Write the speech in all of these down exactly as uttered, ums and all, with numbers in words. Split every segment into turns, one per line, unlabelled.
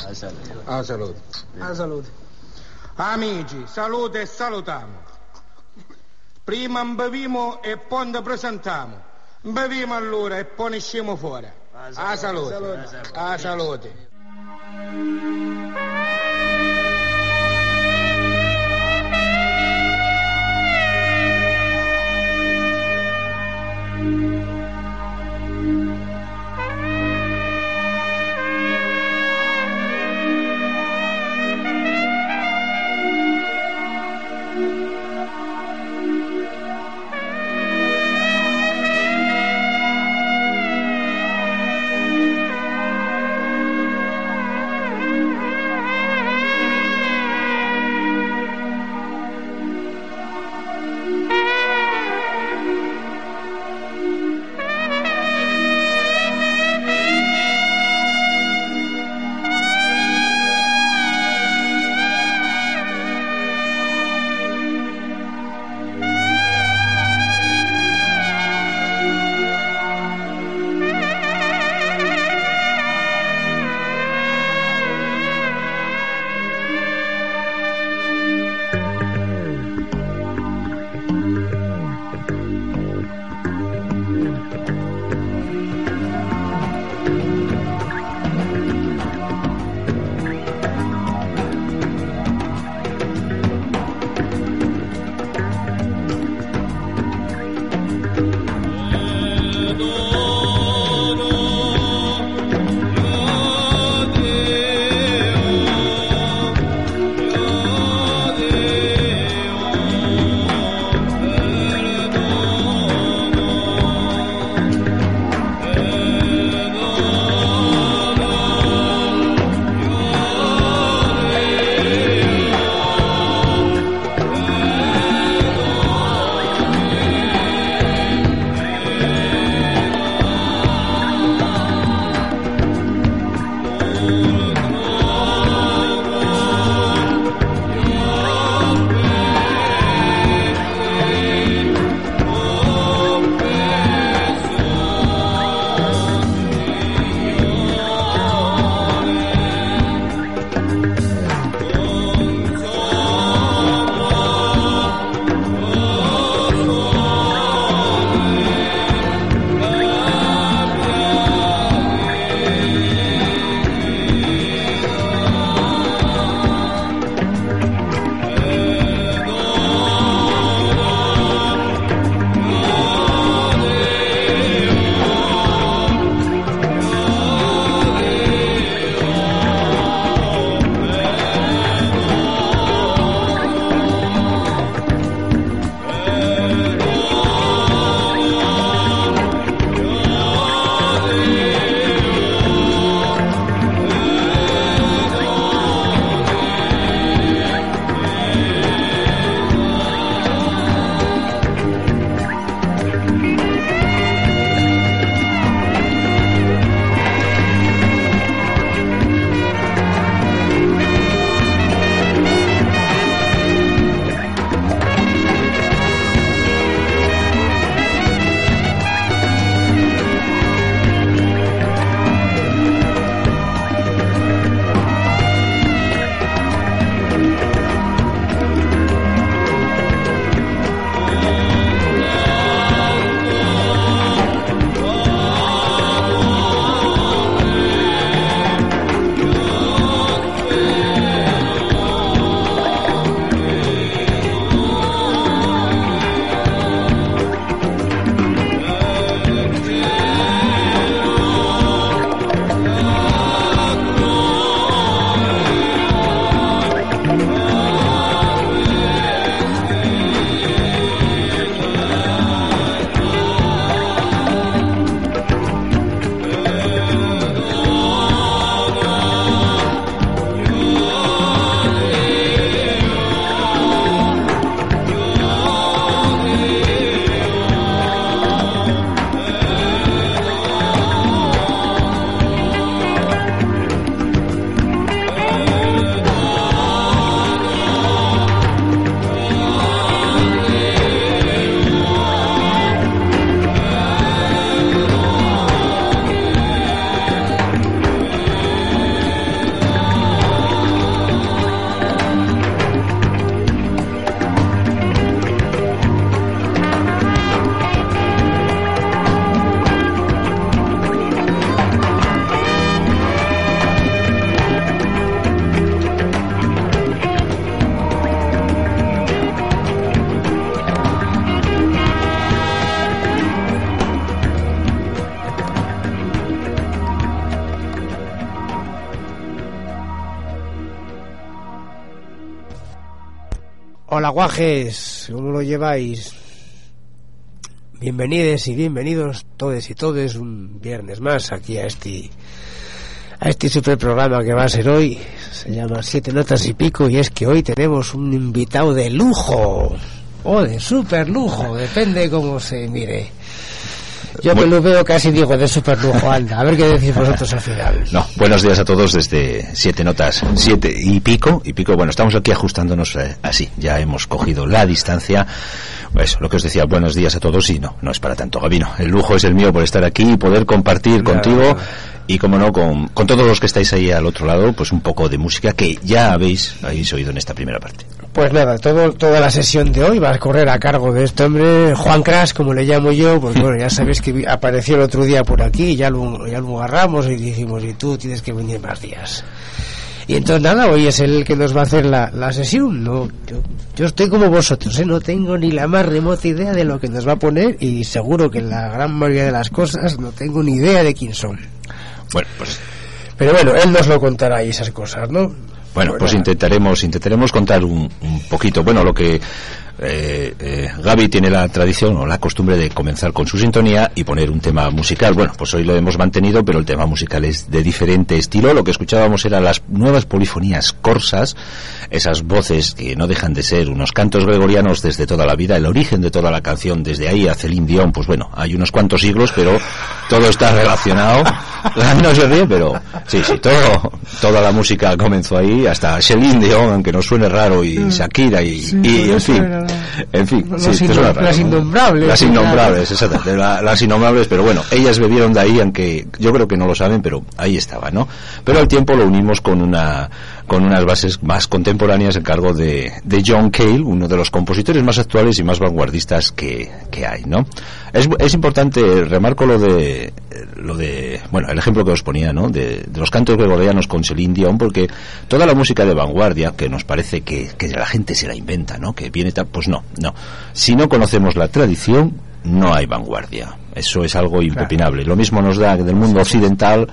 A salute.
A salute.
A salute.
Amici, salute e salutiamo. Prima beviamo e poi ne presentiamo. Beviamo allora e poi ne usciamo fuori. A salute. A salute. A salute.
Hola guajes, ¿cómo lo lleváis? Bienvenidos y bienvenidos todos y todes un viernes más aquí a este a este super programa que va a ser hoy. Se llama Siete Notas y Pico y es que hoy tenemos un invitado de lujo o de super lujo, depende de cómo se mire. Yo que lo veo casi digo de super lujo, anda, a ver qué decís vosotros al final.
No, buenos días a todos desde Siete Notas, Siete y Pico, y Pico, bueno, estamos aquí ajustándonos eh, así, ya hemos cogido la distancia, pues lo que os decía, buenos días a todos, y no, no es para tanto, Gabino, el lujo es el mío por estar aquí y poder compartir claro, contigo, y como no, con, con todos los que estáis ahí al otro lado, pues un poco de música que ya habéis, habéis oído en esta primera parte.
Pues nada, todo, toda la sesión de hoy va a correr a cargo de este hombre, Juan Crash, como le llamo yo, porque bueno, ya sabéis que apareció el otro día por aquí, y ya lo, ya lo agarramos y dijimos, y tú tienes que venir más días. Y entonces nada, hoy es el que nos va a hacer la, la sesión, no, yo, yo estoy como vosotros, ¿eh? No tengo ni la más remota idea de lo que nos va a poner, y seguro que la gran mayoría de las cosas no tengo ni idea de quién son.
Bueno, pues...
Pero bueno, él nos lo contará y esas cosas, ¿no?
Bueno, pues intentaremos intentaremos contar un, un poquito, bueno, lo que eh, eh, Gaby tiene la tradición o la costumbre de comenzar con su sintonía y poner un tema musical. Bueno, pues hoy lo hemos mantenido, pero el tema musical es de diferente estilo. Lo que escuchábamos eran las nuevas polifonías corsas, esas voces que no dejan de ser unos cantos gregorianos desde toda la vida, el origen de toda la canción, desde ahí a Celine Dion, pues bueno, hay unos cuantos siglos, pero todo está relacionado. No se ríe, pero sí, sí, todo, toda la música comenzó ahí, hasta Celine Dion, aunque nos suene raro, y Shakira, y, sí, y en fin, en fin,
los
sí,
innom- raro, las innombrables,
¿no? Las innombrables, exactamente, la, las innombrables, pero bueno, ellas bebieron de ahí, aunque yo creo que no lo saben, pero ahí estaba, ¿no? Pero al tiempo lo unimos con una, con unas bases más contemporáneas en cargo de, de John Cale, uno de los compositores más actuales y más vanguardistas que, que hay, ¿no? Es, es importante, remarco lo de, lo de, bueno, el ejemplo que os ponía, ¿no? De, de los cantos gregorianos con Celine Dion, porque toda la música de vanguardia, que nos parece que, que la gente se la inventa, ¿no? Que viene tal, pues no, no. Si no conocemos la tradición, no hay vanguardia. Eso es algo impepinable. Lo mismo nos da del mundo occidental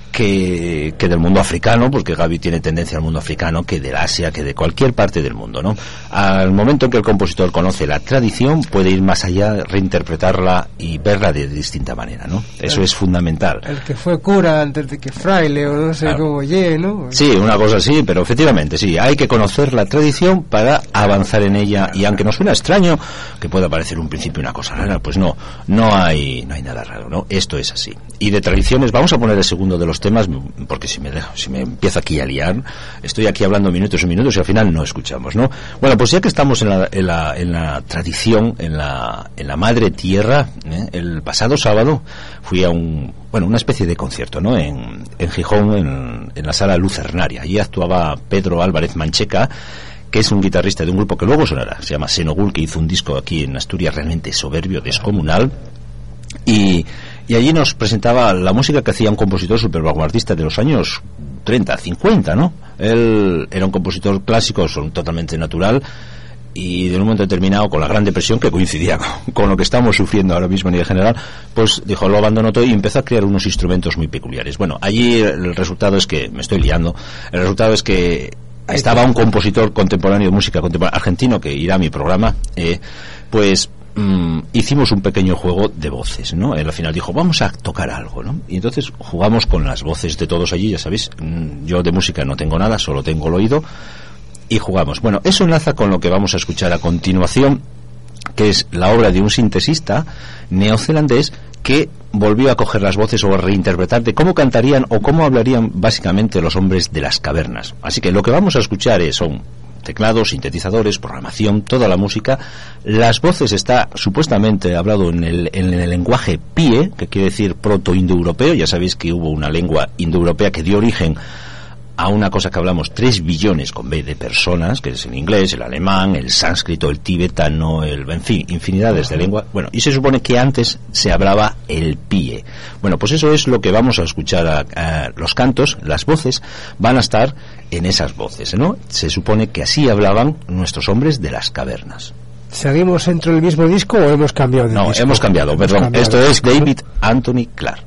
que, que del mundo africano, porque Gaby tiene tendencia al mundo africano, que del Asia, que de cualquier parte del mundo, ¿no? Al momento en que el compositor conoce la tradición, puede ir más allá, reinterpretarla y verla de distinta manera, ¿no? Eso el, es fundamental.
El que fue cura antes de que fraile, o no sé claro. cómo oye, ¿no?
Sí, una cosa así, pero efectivamente, sí, hay que conocer la tradición para avanzar en ella, y aunque nos suena extraño, que pueda parecer un principio una cosa rara, pues no, no hay, no hay nada raro, ¿no? Esto es así. Y de tradiciones, vamos a poner el segundo de los temas, porque si me dejo, si me empiezo aquí a liar, estoy aquí hablando minutos y minutos y al final no escuchamos, ¿no? Bueno, pues ya que estamos en la, en la, en la tradición, en la, en la madre tierra, ¿eh? El pasado sábado fui a un, bueno, una especie de concierto, ¿no? En, en Gijón, en, en la sala Lucernaria. Allí actuaba Pedro Álvarez Mancheca, que es un guitarrista de un grupo que luego sonará, se llama Senogul, que hizo un disco aquí en Asturias realmente soberbio, descomunal, y Y allí nos presentaba la música que hacía un compositor super vanguardista de los años treinta, cincuenta, ¿no? Él era un compositor clásico, son totalmente natural, y de un momento determinado, con la Gran Depresión, que coincidía con, con lo que estamos sufriendo ahora mismo a nivel general, pues dijo, lo abandonó todo y empezó a crear unos instrumentos muy peculiares. Bueno, allí el resultado es que, me estoy liando, el resultado es que estaba un compositor contemporáneo de música contemporánea argentino, que irá a mi programa, eh, pues Mm, hicimos un pequeño juego de voces, ¿no? Él al final dijo, vamos a tocar algo, ¿no? Y entonces jugamos con las voces de todos allí, ya sabéis, mm, yo de música no tengo nada, solo tengo el oído, y jugamos. Bueno, eso enlaza con lo que vamos a escuchar a continuación, que es la obra de un sintesista neozelandés que volvió a coger las voces o a reinterpretar de cómo cantarían o cómo hablarían básicamente los hombres de las cavernas. Así que lo que vamos a escuchar es, son teclados, sintetizadores, programación, toda la música. Las voces está supuestamente hablado en el, en el lenguaje pie, que quiere decir proto-indoeuropeo. Ya sabéis que hubo una lengua indoeuropea que dio origen a una cosa que hablamos tres billones con B de personas, que es el inglés, el alemán, el sánscrito, el tibetano, el, en fin, infinidades de lenguas. Bueno, y se supone que antes se hablaba el pie. Bueno, pues eso es lo que vamos a escuchar. A, a los cantos, las voces van a estar en esas voces, ¿no? Se supone que así hablaban nuestros hombres de las cavernas.
¿Seguimos dentro del mismo disco o hemos cambiado de
no,
disco?
No, hemos cambiado, hemos perdón. Cambiado. Esto es David Anthony Clark.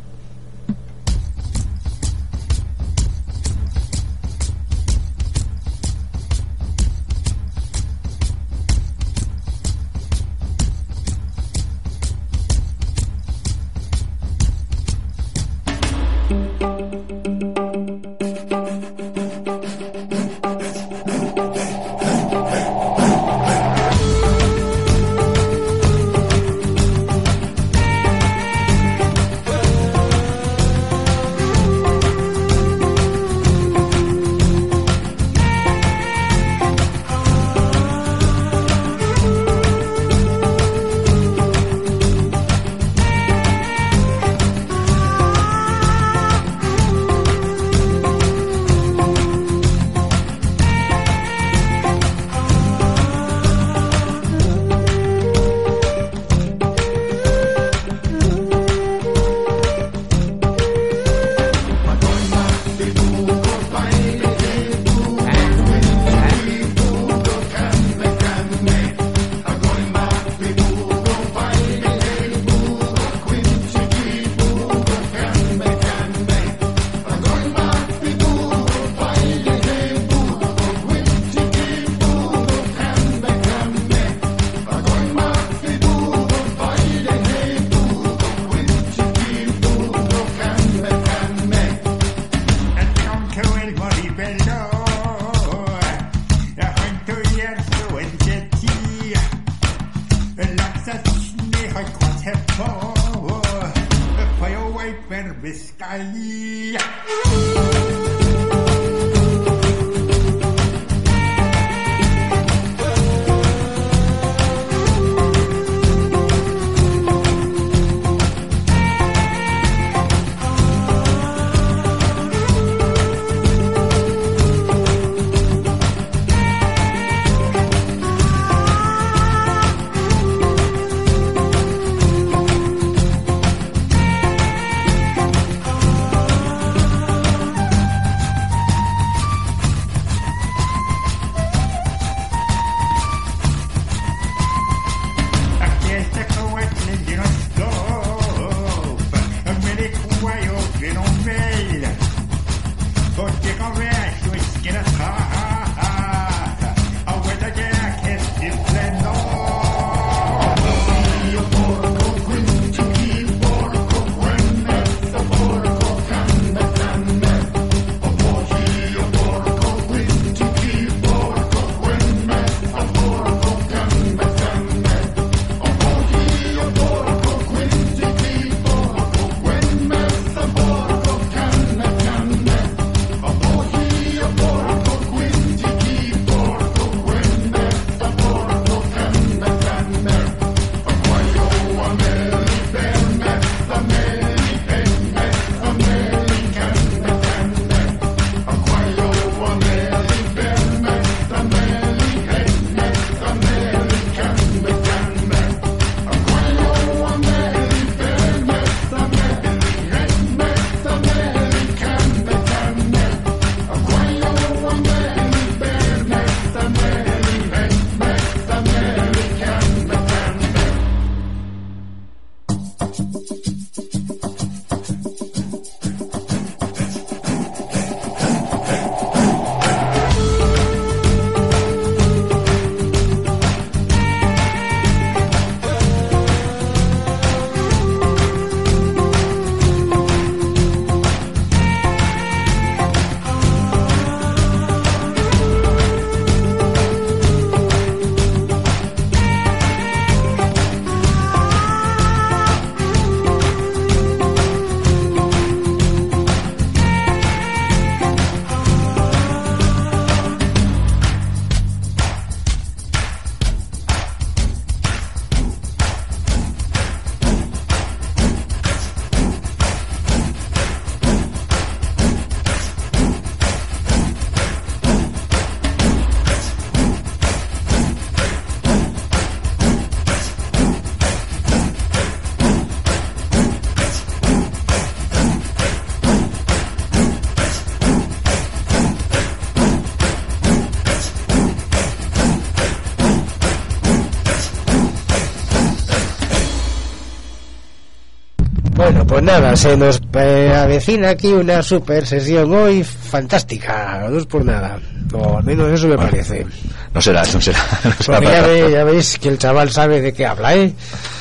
Bueno, pues nada, se nos eh, avecina aquí una super sesión hoy fantástica, no es por nada, o al menos eso me bueno, parece.
No será, no será. No será
Porque ya, ve, ya veis que el chaval sabe de qué habla, ¿eh?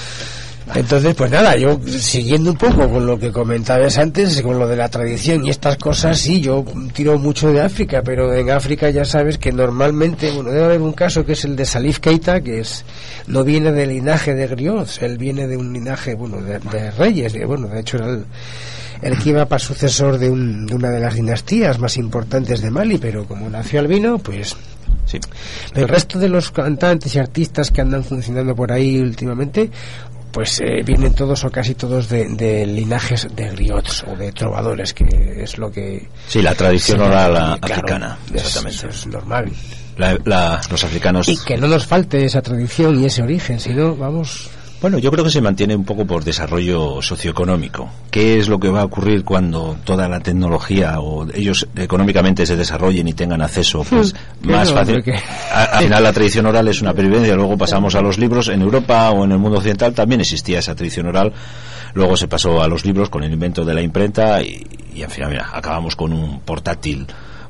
Entonces, pues nada, yo siguiendo un poco con lo que comentabas antes, con lo de la tradición y estas cosas, sí, yo tiro mucho de África, pero en África ya sabes que normalmente, bueno, debe haber un caso que es el de Salif Keita, que es no viene del linaje de griots, él viene de un linaje, bueno, de, de reyes, de, bueno, de hecho era el, el que iba para sucesor de, un, de una de las dinastías más importantes de Mali, pero como nació albino, pues...
Sí.
El resto de los cantantes y artistas que andan funcionando por ahí últimamente, pues eh, vienen todos o casi todos de, de linajes de griots o de trovadores, que es lo que...
Sí, la tradición oral
claro,
africana, exactamente.
Es, es normal.
La, la, los africanos...
Y que no nos falte esa tradición y ese origen, sino, vamos...
Bueno, yo creo que se mantiene un poco por desarrollo socioeconómico. ¿Qué es lo que va a ocurrir cuando toda la tecnología o ellos económicamente se desarrollen y tengan acceso pues más no, fácil? Que... Al final la tradición oral es una pervivencia, luego pasamos a los libros. En Europa o en el mundo occidental también existía esa tradición oral, luego se pasó a los libros con el invento de la imprenta y, y al final, mira, acabamos con un portátil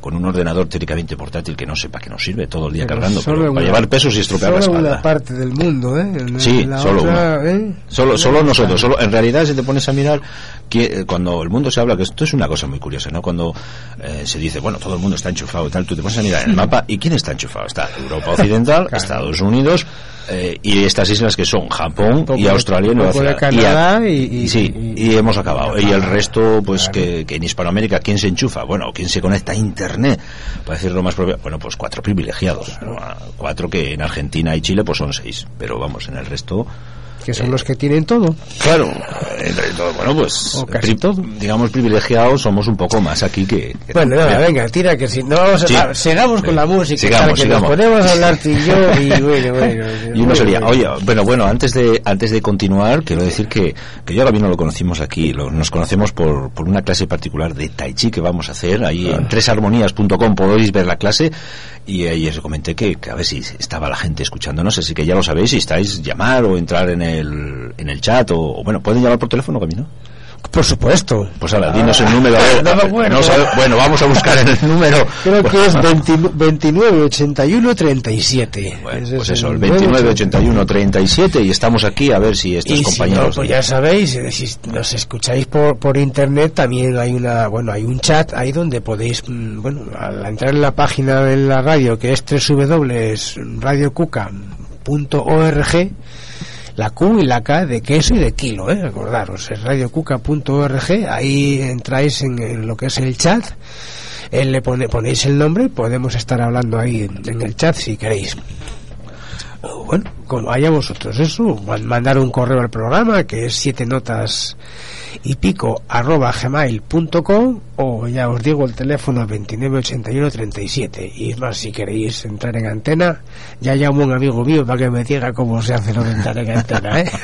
con un ordenador teóricamente portátil que no sepa que nos sirve todo el día pero cargando, pero
una,
para llevar pesos y estropear la espalda.
Solo una parte del mundo, ¿eh? En
sí,
la
solo
otra,
una.
¿eh?
Solo, solo nosotros. Solo, en realidad, si te pones a mirar, que cuando el mundo se habla, que esto es una cosa muy curiosa, ¿no? Cuando eh, se dice, bueno, todo el mundo está enchufado y tal, tú te pones a mirar en el mapa, ¿y quién está enchufado? Está Europa Occidental, claro. Estados Unidos, eh, y estas islas que son Japón y Australia y Nueva
Zelanda. Y, y,
y, sí, y, y hemos acabado. Y, y el resto, pues, claro. que, que en Hispanoamérica, ¿quién se enchufa? Bueno, ¿quién se conecta a Internet? Para decirlo más propio, bueno, pues cuatro privilegiados. Claro. Cuatro que en Argentina y Chile, pues son seis. Pero vamos, en el resto...
que son eh, los que tienen todo.
Claro, entre todo, bueno, pues pri todo. digamos privilegiados somos un poco más aquí que... que
bueno, nada, venga, tira que si no vamos a... Sí, ah, sigamos con la música, sigamos, que sigamos. Nos ponemos a hablar tú y yo y bueno, bueno.
Y uno sería, bueno. Oye, bueno, bueno, antes de antes de continuar, quiero decir que, que yo ahora mismo lo conocimos aquí, lo, nos conocemos por, por una clase particular de Tai Chi que vamos a hacer, ahí ah. en tres armonías punto com podéis ver la clase, y ahí os comenté que, que a ver si estaba la gente escuchándonos, así que ya lo sabéis, si estáis, llamar o entrar en el El, en el chat o, o bueno, pueden llamar por teléfono, Camino.
Por supuesto.
Pues ahora, dinos el número.
No, no, bueno.
No sabe, bueno, vamos a buscar en el número.
Creo que es veintinueve ochenta y uno treinta y siete.
Bueno, pues eso, el veintinueve ochenta y uno treinta y siete, y estamos aquí a ver si estos
y
compañeros...
Si no, pues ya sabéis, si nos escucháis por, por internet, también hay una, bueno, hay un chat ahí donde podéis, bueno, al entrar en la página de la radio, que es doble u doble u doble u punto radio cuca punto org, la Q y la K de queso y de kilo, ¿eh? Recordaros, es radio cuca punto org, ahí entráis en, en lo que es el chat, él le pone, ponéis el nombre, podemos estar hablando ahí en, en el chat si queréis. O bueno, como haya vosotros eso, mandar un correo al programa que es siete notas y pico arroba gmail punto com, o ya os digo el teléfono veintinueve ochenta y uno treinta y siete. Y es más, si queréis entrar en antena, ya llamo a un amigo mío para que me diga cómo se hace lo de entrar en antena, ¿eh?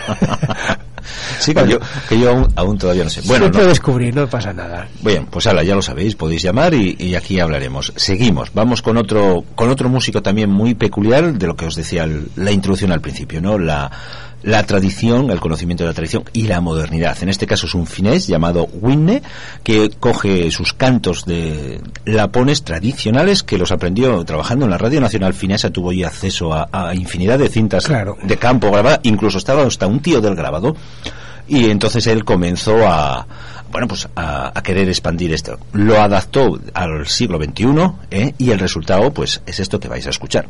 Sí, que, bueno, yo, que yo aún, aún todavía no sé. Bueno,
se puede
no.
descubrir, no pasa nada.
Bien, pues ahora ya lo sabéis, podéis llamar y, y aquí hablaremos. Seguimos, vamos con otro con otro músico también muy peculiar, de lo que os decía el, la introducción al principio, ¿no? La la tradición, el conocimiento de la tradición y la modernidad. En este caso es un finés llamado Winne, que coge sus cantos de lapones tradicionales, que los aprendió trabajando en la Radio Nacional Finesa, tuvo ya acceso a, a infinidad de cintas, claro, de campo grabadas, incluso estaba hasta un tío del grabado, y entonces él comenzó a bueno pues a, a querer expandir esto, lo adaptó al siglo veintiuno, ¿eh? Y el resultado pues es esto que vais a escuchar.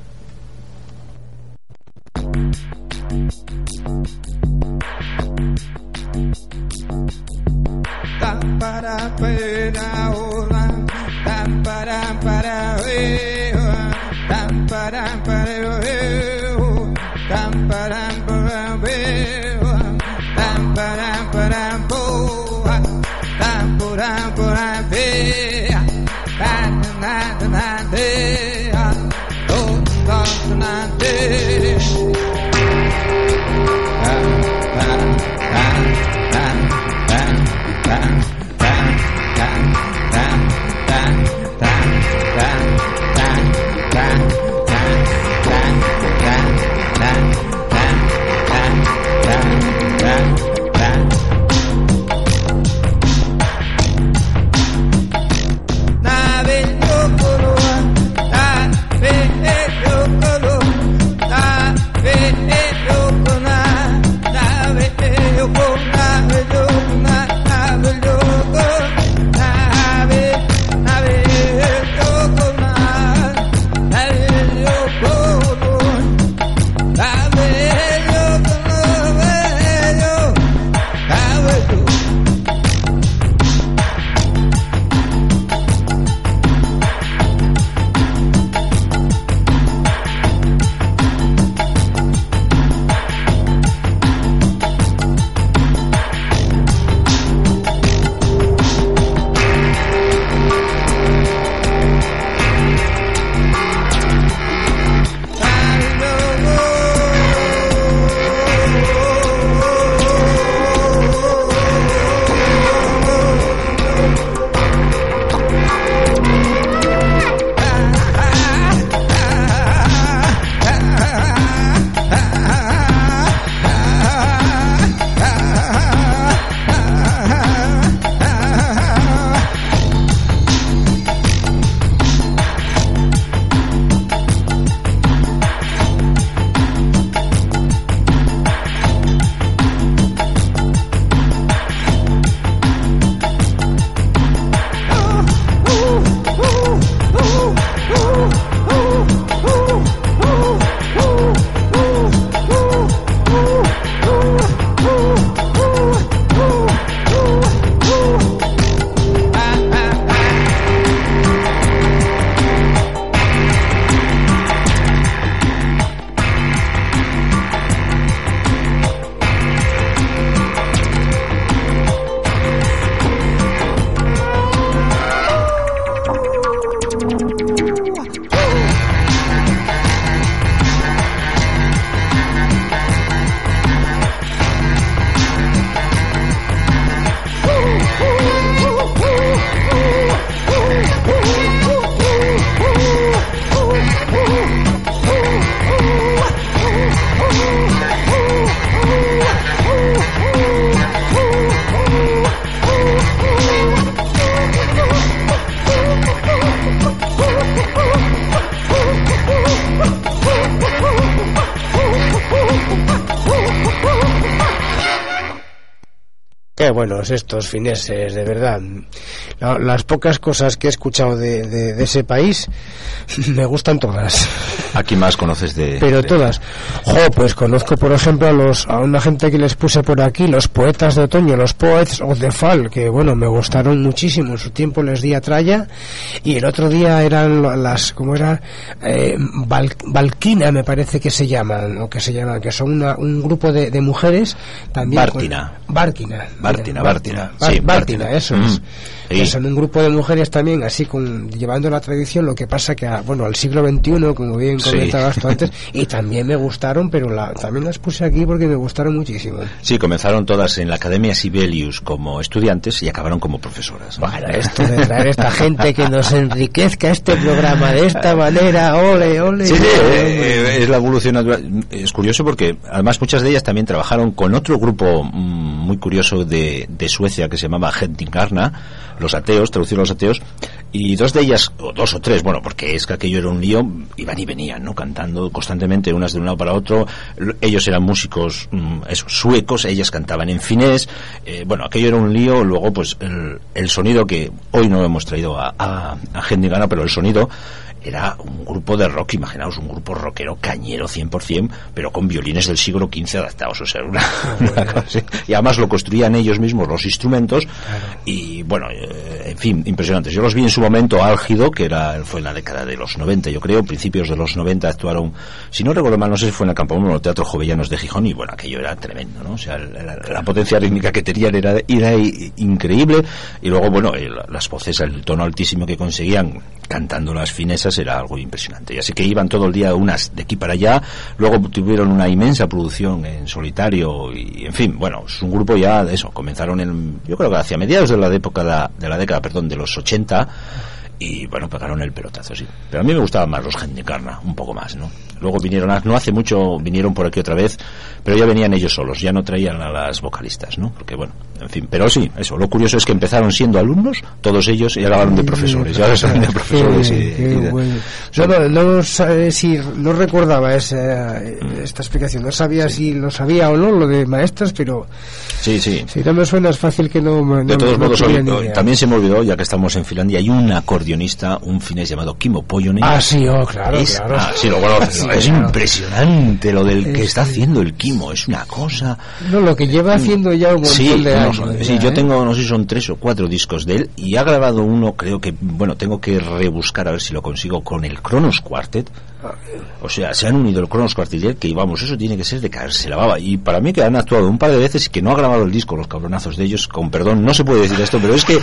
Para para hola, para para eh, para para eh, para para eh, para para boa, para para eh, na na na de, oh na na de. Na
Qué buenos estos fineses, de verdad. La, las pocas cosas que he escuchado de, de, de ese país me gustan todas.
¿A quién más conoces de...?
Pero
de...
todas. Jo, pues conozco, por ejemplo, a los a una gente que les puse por aquí, los poetas de otoño, los Poets of the Fall, que bueno, me gustaron muchísimo. En su tiempo les di a tralla. Y el otro día eran las, ¿cómo era? Eh, Val, Valquina, me parece que se llaman, o que se llaman, que son una, un grupo de, de mujeres también.
Bártina.
Con, Bártina.
Bártina, Bártina.
Bar,
Sí,
Bártina,
Bártina.
eso
Mm.
es.
Sí.
Que son un grupo de mujeres también, así con llevando la tradición, lo que pasa que, a, bueno, al siglo veintiuno, como bien
Sí.
comentabas tú antes, y también me gustaron, pero la, también las puse aquí porque me gustaron muchísimo.
Sí, comenzaron todas en la Academia Sibelius como estudiantes y acabaron como profesoras, ¿no?
Bueno, esto de traer esta gente que nos enriquezca este programa de esta manera, ole, ole.
Sí, sí,
ole,
eh,
ole.
es la evolución natural. Es curioso porque además muchas de ellas también trabajaron con otro grupo mm, muy curioso de, de Suecia que se llamaba Hedningarna, los ateos, traducido a los ateos, y dos de ellas, o dos o tres, bueno, porque es que aquello era un lío, iban y venían, ¿no? Cantando constantemente, unas de un lado para otro. L- ellos eran músicos mm, eso, suecos, ellas cantaban en finés, eh, bueno, aquello era un lío. Luego pues el, el sonido que hoy no hemos traído a, a, a Hedningarna, pero el sonido era un grupo de rock, imaginaos, un grupo rockero cañero cien por ciento, pero con violines del siglo quince adaptados, o sea, una, una cosa así. Y además lo construían ellos mismos los instrumentos, claro. Y bueno, eh, en fin, impresionantes. Yo los vi en su momento álgido, que era fue en la década de los noventa, yo creo, principios de los noventa actuaron, si no recuerdo mal, no sé si fue en el Campamento o Teatro Jovellanos de Gijón, y bueno, aquello era tremendo, ¿no? O sea, la, la potencia rítmica que tenían era, era increíble, y luego, bueno, el, las voces, el tono altísimo que conseguían cantando las finesas era algo impresionante. Y así que iban todo el día unas de aquí para allá, luego tuvieron una inmensa producción en solitario y, en fin, bueno, es un grupo ya de eso, comenzaron en, yo creo que hacia mediados de la época de, de la década, perdón, de los ochenta, y bueno, pegaron el pelotazo, sí. Pero a mí me gustaban más los Hedningarna, un poco más, ¿no? Luego vinieron, no hace mucho, vinieron por aquí otra vez, pero ya venían ellos solos, ya no traían a las vocalistas, ¿no? Porque bueno, en fin, pero sí, eso, lo curioso es que empezaron siendo alumnos, todos ellos, y acabaron de profesores, y ahora son de profesores.
Qué,
y,
qué
y de,
bueno.
son,
no, no, no, sabe si, no recordaba esa, esta explicación, no sabía sí. si lo sabía o no, lo de maestras, pero
sí, sí.
si no me suena es fácil que no, no
de todos
no
modos, hoy,
hoy,
también se me olvidó, ya que estamos en Finlandia, hay un acordeonista, un finés llamado Kimmo Pohjonen.
Ah, sí, oh, claro,
es,
claro.
Ah, sí, lo conoces,
sí,
es
claro.
impresionante lo del que
es,
está haciendo el Kimmo, es una cosa.
No, lo que lleva haciendo ya un montón
sí,
de años.
No,
ya,
sí, yo
¿eh?
tengo, no sé si son tres o cuatro discos de él, y ha grabado uno, creo que, bueno, tengo que rebuscar a ver si lo consigo, con el Kronos Quartet. O sea, se han unido el Kronos Quartet, que vamos, eso tiene que ser de caerse la baba. Y para mí que han actuado un par de veces y que no ha grabado el disco, los cabronazos de ellos, con perdón, no se puede decir esto, pero es que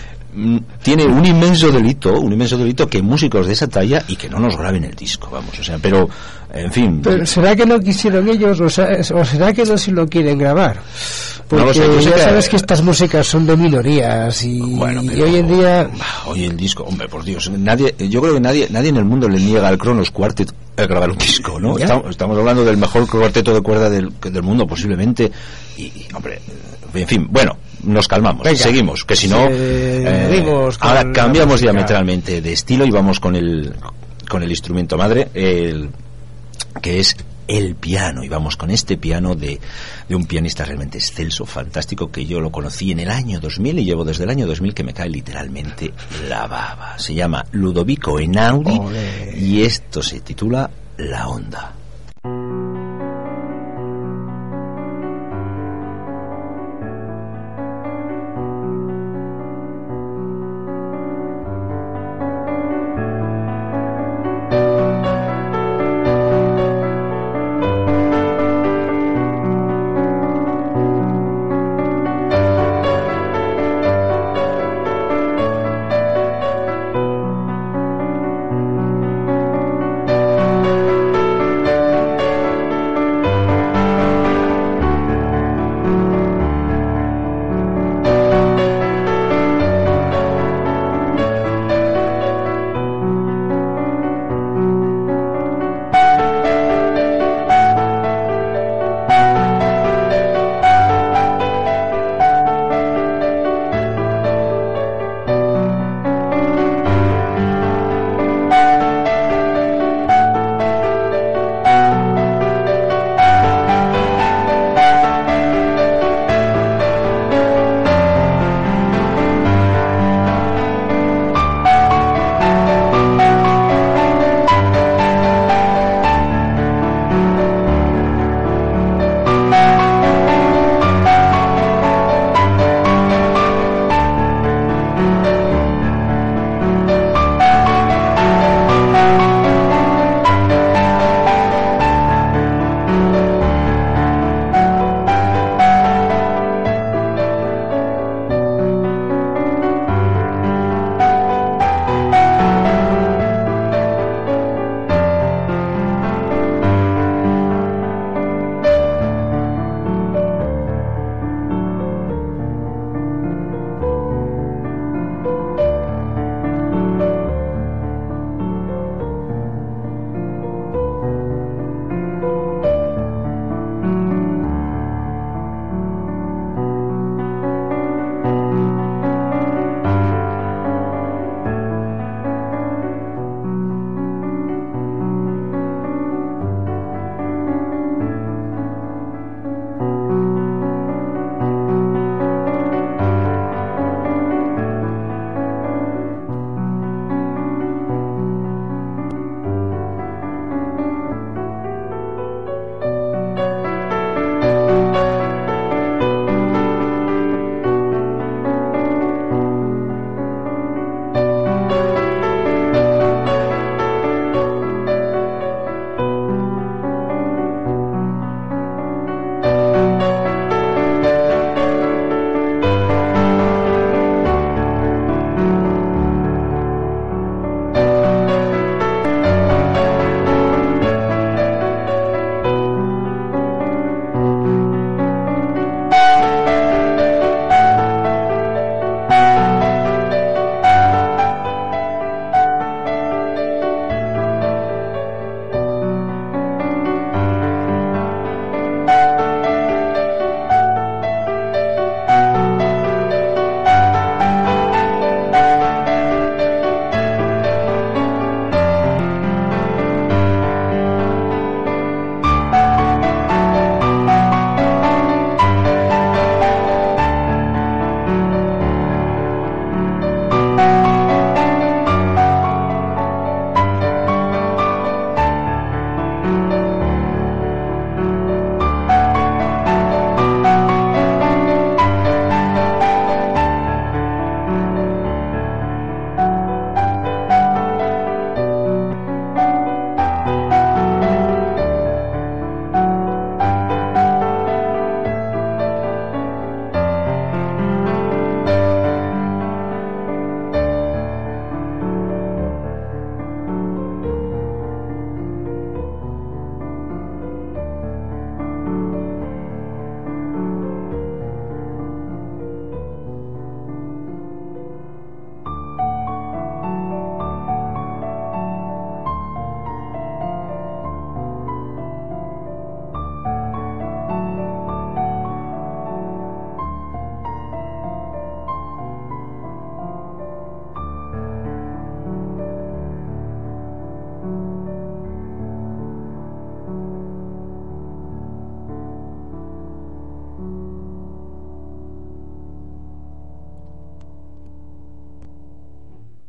tiene un inmenso delito, un inmenso delito que músicos de esa talla y que no nos graben el disco, vamos, o sea, pero, en fin.
Pero ¿será que no quisieron ellos o, sea, o será que no se lo quieren grabar? Porque
no lo sé,
ya
que,
sabes que estas músicas son de minorías y,
bueno, pero,
y hoy en día...
Hoy el disco, hombre, por Dios, nadie, yo creo que nadie nadie en el mundo le niega al Kronos Quartet a grabar un disco, ¿no? Estamos, estamos hablando del mejor cuarteto de cuerda del, del mundo, posiblemente, y, y, hombre, en fin, bueno, nos calmamos, venga, seguimos, que si no, eh, ahora cambiamos diametralmente de estilo y vamos con el con el instrumento madre, el, que es el piano, y vamos con este piano de, de un pianista realmente excelso, fantástico, que yo lo conocí en el año dos mil y llevo desde el año dos mil que me cae literalmente la baba. Se llama Ludovico Einaudi. Olé. Y esto se titula La Onda.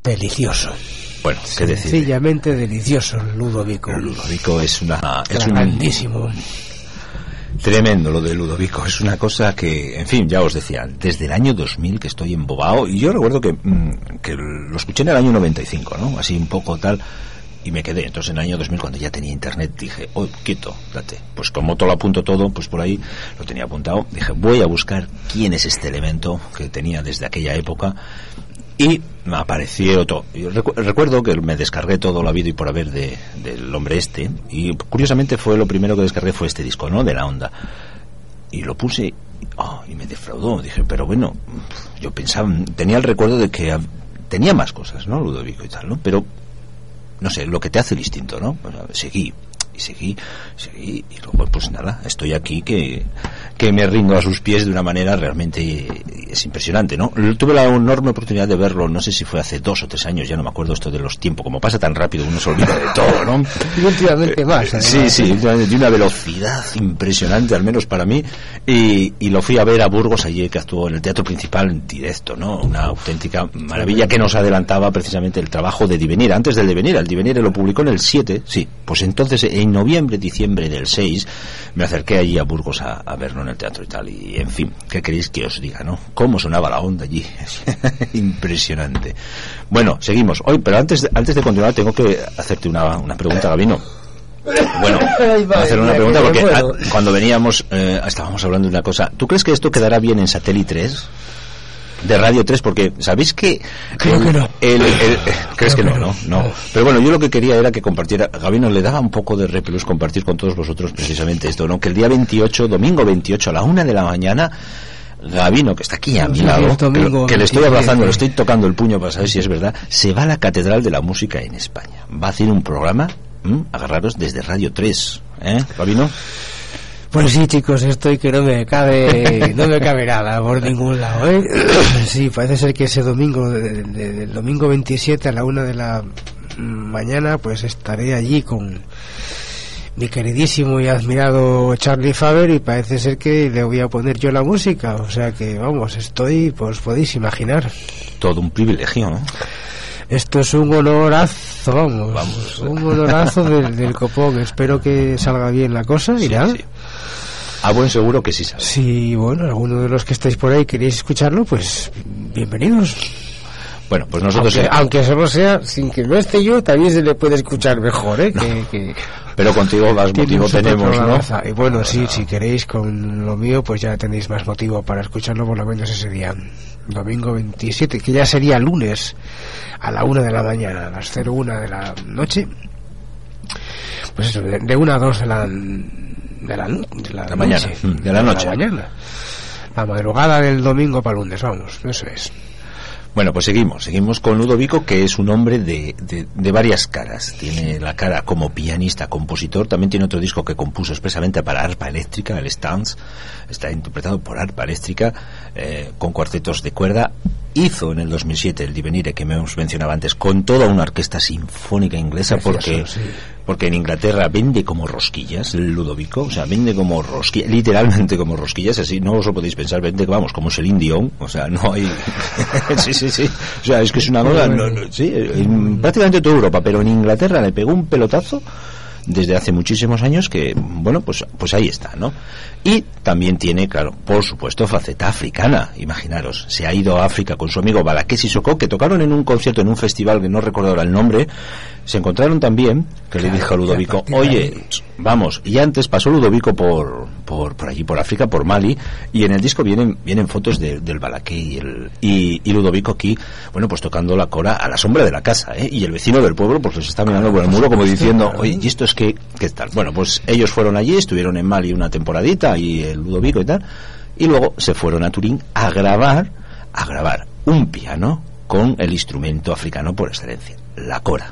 delicioso.
Bueno, qué decir.
Sencillamente delicioso, Ludovico.
Ludovico es una... es
grandísimo.
Un, tremendo lo de Ludovico. Es una cosa que, en fin, ya os decía, desde el año dos mil que estoy embobado. Y yo recuerdo que, que lo escuché en el año noventa y cinco, ¿no? Así un poco tal... Y me quedé. Entonces en el año dos mil, cuando ya tenía internet, dije, oh, quieto, date. Pues como todo lo apunto todo, pues por ahí lo tenía apuntado. Dije, voy a buscar quién es este elemento que tenía desde aquella época. Y me apareció todo. Yo recu- recuerdo que me descargué todo lo habido y por haber de, del hombre este. Y curiosamente fue lo primero que descargué, fue este disco, ¿no? De la onda. Y lo puse, oh, y me defraudó. Dije, pero bueno, yo pensaba, tenía el recuerdo de que tenía más cosas, ¿no? Ludovico y tal, ¿no? Pero no sé, lo que te hace el instinto, ¿no? Pues, seguí, y seguí, seguí, y luego, pues nada, estoy aquí que, que me rindo a sus pies de una manera realmente, es impresionante, ¿no? Tuve la enorme oportunidad de verlo, no sé si fue hace dos o tres años, ya no me acuerdo esto de los tiempos, como pasa tan rápido, uno se olvida de todo, ¿no?
Y últimamente más,
¿eh? Sí, sí, de una velocidad impresionante, al menos para mí, y, y lo fui a ver a Burgos, allí que actuó en el Teatro Principal en directo, ¿no? Una auténtica maravilla que nos adelantaba precisamente el trabajo de Divenire, antes del Divenire, el Divenire lo publicó en el siete, sí, pues entonces en noviembre, diciembre del seis, me acerqué allí a Burgos a, a verlo en el teatro y tal, y en fin, ¿qué queréis que os diga, no? ¿Cómo sonaba la onda allí? Impresionante. Bueno, seguimos. Hoy, pero antes de, antes de continuar tengo que hacerte una, una pregunta, Gabino. Bueno, voy a hacer una pregunta porque a, cuando veníamos eh, estábamos hablando de una cosa. ¿Tú crees que esto quedará bien en Satélite tres? De Radio tres, porque sabéis que
creo
el,
que no
el, el, el, crees que, que no, no, no, no. Pero bueno, yo lo que quería era que compartiera, Gabino, le daba un poco de repelús compartir con todos vosotros precisamente esto, ¿no? Que el día veintiocho, domingo veintiocho a la una de la mañana, Gabino, que está aquí a mi lado, que, que le estoy abrazando, le estoy tocando el puño para saber si es verdad, se va a la Catedral de la Música en España. Va a hacer un programa, ¿m? agarraros desde Radio tres, ¿eh, Gabino?
Pues sí, chicos, estoy que no me cabe, no me cabe nada por ningún lado, ¿eh? Sí, parece ser que ese domingo, de, de, del domingo veintisiete a la una de la mañana, pues estaré allí con mi queridísimo y admirado Charlie Faber, y parece ser que le voy a poner yo la música, o sea que, vamos, estoy, pues podéis imaginar.
Todo un privilegio, ¿no?
Esto es un honorazo, vamos, vamos. un honorazo del, del copón. Espero que salga bien la cosa, y ya. Sí, sí.
A buen seguro que sí sale.
Sí, bueno, alguno de los que estáis por ahí queréis escucharlo, pues bienvenidos.
Bueno, pues nosotros...
Aunque, aunque solo sea, sin que no esté yo, también se le puede escuchar mejor, ¿eh? No. Que, que
pero contigo más motivo tenemos, ¿no?
Y bueno, sí, no. Si queréis con lo mío, pues ya tenéis más motivo para escucharlo por lo menos ese día. Domingo veintisiete, que ya sería lunes a la una de la mañana, a las cero una de la noche. Pues eso, de, de una a dos de la... de la, de la,
la mañana,
noche,
de la noche.
La mañana. La madrugada del domingo para lunes, vamos, eso es.
Bueno, pues seguimos, seguimos con Ludovico, que es un hombre de, de, de varias caras. Tiene la cara como pianista, compositor, también tiene otro disco que compuso expresamente para arpa eléctrica, el Stance, está interpretado por arpa eléctrica, eh, con cuartetos de cuerda. Hizo en el dos mil siete el Divenire, que me hemos mencionado antes, con toda una orquesta sinfónica inglesa, Precioso, porque sí. porque en Inglaterra vende como rosquillas el Ludovico, o sea, vende como rosquillas, literalmente como rosquillas, así no os lo podéis pensar, vende, vamos, como Celine Dion, o sea, no hay... sí, sí, sí, o sea, es que es una cosa, no, no, sí, en prácticamente toda Europa, pero en Inglaterra le pegó un pelotazo desde hace muchísimos años que, bueno, pues pues ahí está, ¿no? Y también tiene, claro, por supuesto, faceta africana, imaginaros, se ha ido a África con su amigo Balaké Sissoko, que tocaron en un concierto, en un festival que no recuerdo ahora el nombre, se encontraron también, que claro, le dijo a Ludovico, oye, vamos, y antes pasó Ludovico por, por por allí, por África, por Mali, y en el disco vienen vienen fotos de, del Balaké y, el, y, y Ludovico aquí, bueno, pues tocando la cora a la sombra de la casa, ¿eh? Y el vecino del pueblo pues les está mirando por el muro como diciendo, oye, ¿y esto es qué, qué tal? Bueno, pues ellos fueron allí, estuvieron en Mali una temporadita, y el Ludovico y tal, y luego se fueron a Turín a grabar, a grabar un piano con el instrumento africano por excelencia, la cora.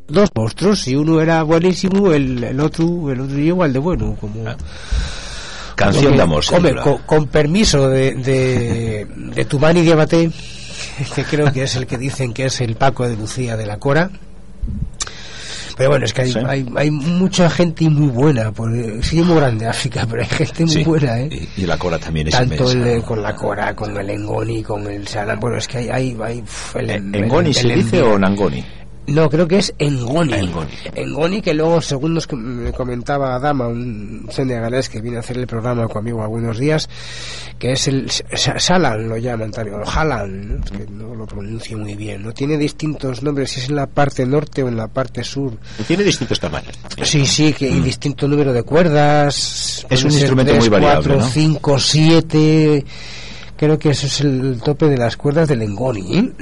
dos monstruos, si uno era buenísimo, el, el otro el otro igual de bueno, como
ah. Canción
que,
de amor,
hombre, con, con permiso de de, de tu mani Diabate, que creo que es el que dicen que es el Paco de Lucía de la Cora. Pero bueno, es que hay, sí. hay, hay mucha gente muy buena, por, sí, muy grande África, pero hay gente muy sí. buena, ¿eh?
Y, y la Cora también es
tanto
inmensa,
el,
¿no?
Con la Cora, con el Engoni, con el Salam, bueno, es que hay... hay, hay uf, el,
¿Engoni el, el, se el, dice el, o Nangoni?
No, creo que es Engoni.
Engoni.
Engoni, que luego, según nos me comentaba Adama, un senegalés que viene a hacer el programa conmigo algunos días, que es el Salan, lo llaman también, o Halan, ¿no? Es que no lo pronuncio muy bien, ¿no? Tiene distintos nombres, si es en la parte norte o en la parte sur.
Tiene distintos tamaños.
Sí, sí, que hay mm. distinto número de cuerdas.
Es un instrumento tres, muy variable,
cuatro,
¿no?
cinco, siete... Creo que eso es el tope de las cuerdas del Engoni, ¿eh?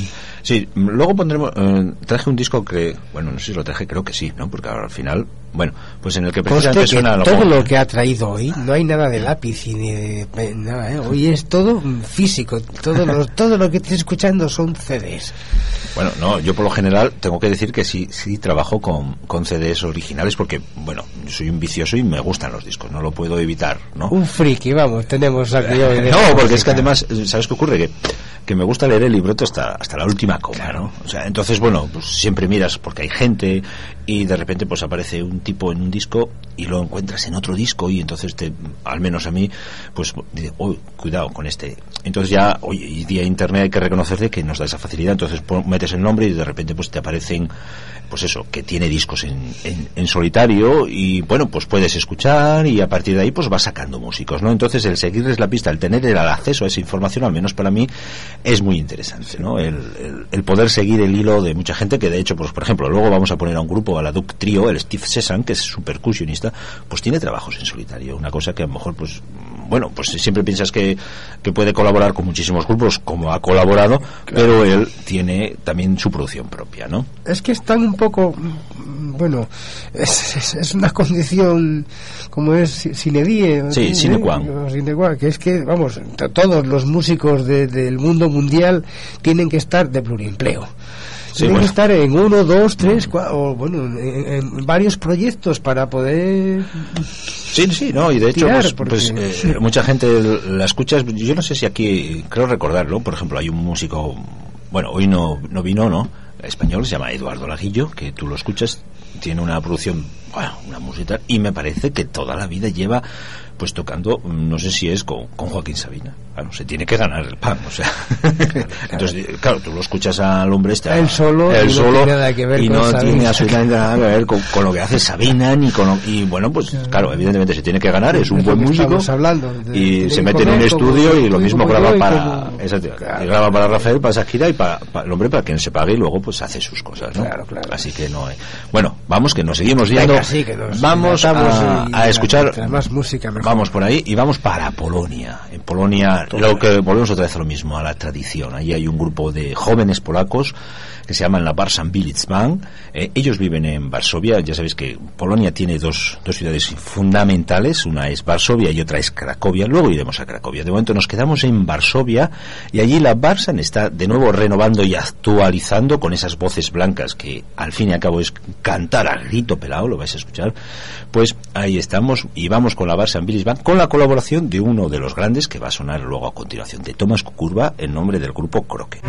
Sí, luego pondremos, eh, traje un disco que, bueno, no sé si lo traje, creo que sí, ¿no? Porque al final, bueno, pues en el que precisamente suena algo.
Todo lo que ha traído hoy, no hay nada de lápiz y ni de, de nada, ¿eh? Hoy es todo físico, todo lo, todo lo que estoy escuchando son C Ds.
Bueno, no, yo por lo general tengo que decir que sí, sí trabajo con, con C Ds originales porque, bueno, soy un vicioso y me gustan los discos, no lo puedo evitar, ¿no?
Un friki, vamos, tenemos aquí hoy.
No, porque música. Es que además, ¿sabes qué ocurre? Que que me gusta leer el libreto hasta hasta la última coma, claro. ¿no? O sea, entonces, bueno, pues siempre miras porque hay gente y de repente pues aparece un tipo en un disco y lo encuentras en otro disco y entonces te, al menos a mí, pues dice, oh, cuidado con este. Entonces ya, hoy y día internet hay que reconocerle que nos da esa facilidad, entonces pon, metes el nombre y de repente pues te aparecen, pues eso, que tiene discos en, en, en solitario y bueno, pues puedes escuchar y a partir de ahí pues vas sacando músicos, ¿no? Entonces el seguirles la pista, el tener el acceso a esa información, al menos para mí, es muy interesante, ¿no? El, el, el poder seguir el hilo de mucha gente que de hecho, pues por ejemplo, luego vamos a poner a un grupo, a la Duke Trio, el Steve Sessan, que es su percusionista, pues tiene trabajos en solitario, una cosa que a lo mejor pues bueno, pues siempre piensas que, que puede colaborar con muchísimos grupos como ha colaborado, claro. Pero él tiene también su producción propia, ¿no?
Es que están un poco, bueno, es, es, es una condición como es sine die,
sí, sine qua
non, que es que, vamos, t- todos los músicos de, del mundo mundial tienen que estar de pluriempleo. Sí, tienen bueno. que estar en uno, dos, tres, cuatro, o bueno, en, en varios proyectos para poder...
Sí, sí, no, y de hecho, tirar, pues, porque... pues eh, mucha gente la escucha, yo no sé si aquí, creo recordarlo, por ejemplo, hay un músico, bueno, hoy no, no vino, ¿no? Español, se llama Eduardo Laguillo, que tú lo escuchas, tiene una producción, bueno, una música, y me parece que toda la vida lleva pues tocando, no sé si es con, con Joaquín Sabina, claro, se tiene que ganar el pan, o sea, claro, entonces, claro, tú lo escuchas al hombre este,
él solo,
él
y
solo,
no tiene nada que ver
y
con
no
Sabina.
tiene absolutamente nada que ver con, con lo que hace Sabina, ni con lo, y bueno, pues claro, evidentemente se tiene que ganar, es un buen músico,
hablando, de,
y se mete en un estudio y lo mismo graba para, como... exacto, claro, graba para Rafael, para Shakira y para, para el hombre, para quien se pague y luego pues hace sus cosas, ¿no?
Claro, claro.
Así que no hay... Bueno, vamos que nos seguimos viendo.
Venga, sí, que nos
vamos a, a escuchar
más música mejor.
Vamos por ahí y vamos para Polonia. En Polonia, lo que volvemos otra vez a lo mismo, a la tradición. Allí hay un grupo de jóvenes polacos que se llaman la Warsaw Village Band. Eh, ellos viven en Varsovia. Ya sabéis que Polonia tiene dos, dos ciudades fundamentales, una es Varsovia y otra es Cracovia. Luego iremos a Cracovia. De momento nos quedamos en Varsovia y allí la Warsaw está de nuevo renovando y actualizando con esas voces blancas que al fin y al cabo es cantar a grito pelado, lo vais a escuchar. Pues ahí estamos y vamos con la Warsaw Village Band con la colaboración de uno de los grandes que va a sonar luego a continuación, de Tomás Kukurba, en nombre del grupo Kroke.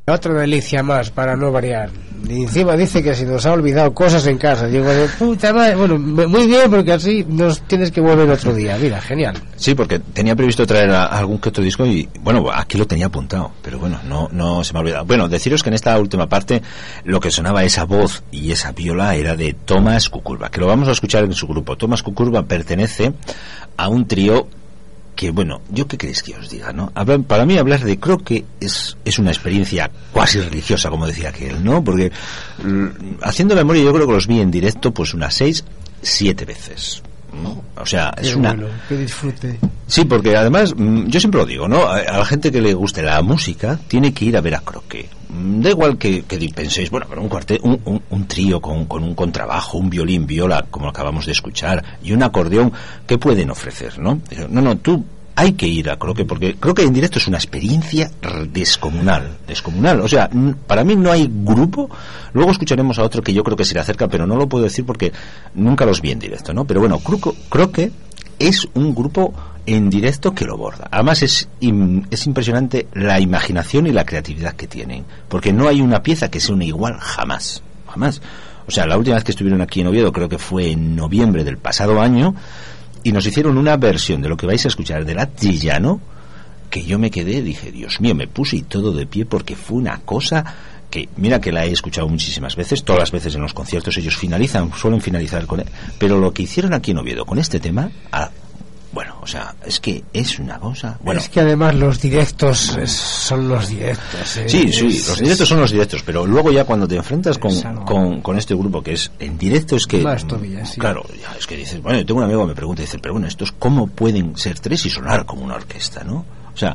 Otra delicia más para no variar. Y encima dice que se nos ha olvidado cosas en casa. Digo, de puta madre. Bueno, muy bien, porque así nos tienes que volver otro día. Mira, genial.
Sí, porque tenía previsto traer a, a algún que otro disco y, bueno, aquí lo tenía apuntado, pero bueno, no, no se me ha olvidado. Bueno, deciros que en esta última parte lo que sonaba esa voz y esa viola era de Thomas Kukulba, que lo vamos a escuchar en su grupo. Thomas Kukulba pertenece a un trío que, bueno, yo qué queréis que os diga, ¿no? Hablar, para mí hablar de croque es, es una experiencia cuasi religiosa, como decía aquel, ¿no? Porque l- haciendo memoria yo creo que los vi en directo pues unas seis, siete veces, ¿no? O sea, es
Qué
una...
bueno, que disfrute.
Sí, porque además, yo siempre lo digo, ¿no? A, a la gente que le guste la música tiene que ir a ver a croque. Da igual que, que penséis, bueno, pero un cuartet, un, un, un trío con, con un contrabajo, un violín, viola, como acabamos de escuchar, y un acordeón, ¿qué pueden ofrecer, no? No, no, tú hay que ir a croque, porque creo que en directo es una experiencia descomunal, descomunal. O sea, para mí no hay grupo. Luego escucharemos a otro que yo creo que se le acerca, pero no lo puedo decir porque nunca los vi en directo, ¿no? Pero bueno, croque es un grupo en directo que lo borda. Además es, es impresionante la imaginación y la creatividad que tienen, porque no hay una pieza que sea una igual jamás, jamás. O sea, la última vez que estuvieron aquí en Oviedo creo que fue en noviembre del pasado año y nos hicieron una versión de lo que vais a escuchar de Latillano, que yo me quedé, dije, Dios mío, me puse y todo de pie porque fue una cosa que, mira que la he escuchado muchísimas veces, todas las veces en los conciertos ellos finalizan, suelen finalizar con él, pero lo que hicieron aquí en Oviedo con este tema, a, bueno, o sea, es que es una cosa... Bueno,
es que además los directos es, son los directos. ¿eh?
Sí, sí,
es,
los directos son los directos, pero luego ya cuando te enfrentas con,
algo...
con, con este grupo que es en directo es que...
Más todavía, sí.
Claro, ya es que dices, bueno, yo tengo un amigo que me pregunta y dice, pero bueno, estos cómo pueden ser tres y sonar como una orquesta, ¿no? O sea...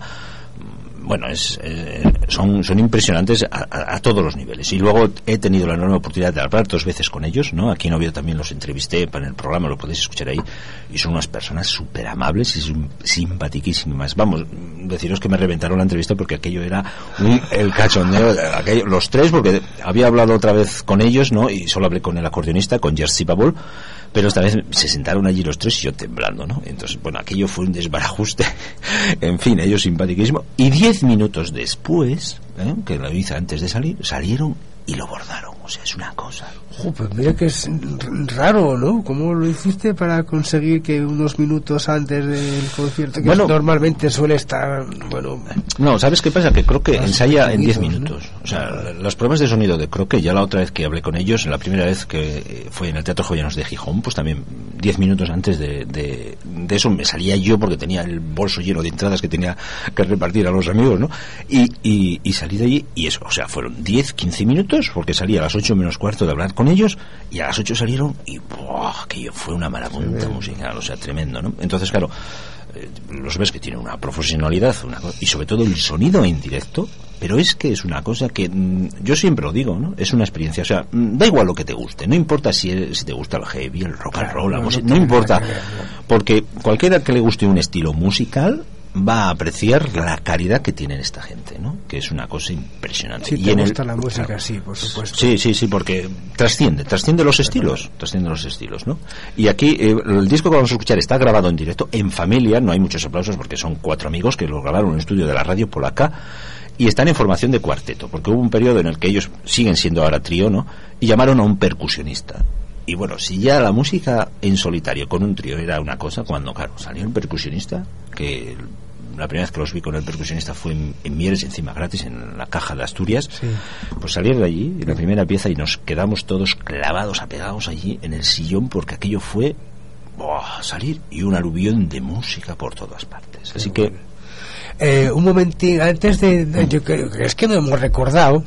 Bueno, es, eh, son, son impresionantes a, a, a todos los niveles. Y luego he tenido la enorme oportunidad de hablar dos veces con ellos, ¿no? Aquí en Oviedo también los entrevisté para el programa, lo podéis escuchar ahí. Y son unas personas súper amables y simpatiquísimas. Vamos, deciros que me reventaron la entrevista porque aquello era un, el cachondeo. Aquello, los tres, porque había hablado otra vez con ellos, ¿no? Y solo hablé con el acordeonista, con Jerzy Babol. Pero esta vez se sentaron allí los tres y yo temblando, ¿no? Entonces, bueno, aquello fue un desbarajuste. En fin, ellos simpaticísimos. Y diez minutos después, ¿eh? que lo hice antes de salir, salieron y lo bordaron. O sea, es una cosa.
Jo, pues mira que es raro, ¿no? ¿Cómo lo hiciste para conseguir que unos minutos antes del concierto, que bueno, normalmente suele estar, bueno...
No, ¿sabes qué pasa? Que Croque ensaya en diez minutos. ¿No? O sea, las pruebas de sonido de Croque, ya la otra vez que hablé con ellos, la primera vez que fue en el Teatro Jovellanos de Gijón, pues también diez minutos antes de, de, de eso me salía yo porque tenía el bolso lleno de entradas que tenía que repartir a los amigos, ¿no? Y, y, y salí de allí y eso, o sea, fueron diez, quince minutos porque salí a las ocho menos cuarto de hablar con ellos y a las ocho salieron y ¡buah! Que fue una marabunta musical, o sea, tremendo, ¿no? Entonces, claro, eh, los ves que tienen una profesionalidad una, y sobre todo el sonido en directo, pero es que es una cosa que mmm, yo siempre lo digo, ¿no? Es una experiencia, o sea, mmm, da igual lo que te guste, no importa si, eres, si te gusta el heavy, el rock and roll, la
no,
música,
no,
no importa,
no, no, no.
Porque cualquiera que le guste un estilo musical va a apreciar la calidad que tiene esta gente, ¿no? Que es una cosa impresionante.
Si
y
te
en
gusta
el,
la música,
claro,
sí, por supuesto.
Sí, sí, sí, porque trasciende, trasciende los estilos, trasciende los estilos, ¿no? Y aquí eh, el disco que vamos a escuchar está grabado en directo, en familia, no hay muchos aplausos porque son cuatro amigos que lo grabaron en un estudio de la radio polaca y están en formación de cuarteto, porque hubo un periodo en el que ellos siguen siendo ahora trío, ¿no? Y llamaron a un percusionista. Y bueno, si ya la música en solitario con un trío era una cosa, cuando, claro, salió el percusionista, que la primera vez que los vi con el percusionista fue en, en Mieres, encima gratis, en la Caja de Asturias, sí. Pues salir de allí, en la primera pieza, y nos quedamos todos clavados, apegados allí en el sillón, porque aquello fue ¡buah! Salir y un aluvión de música por todas partes. Así que...
Eh, un momentín, antes de... de yo creo que es que no hemos recordado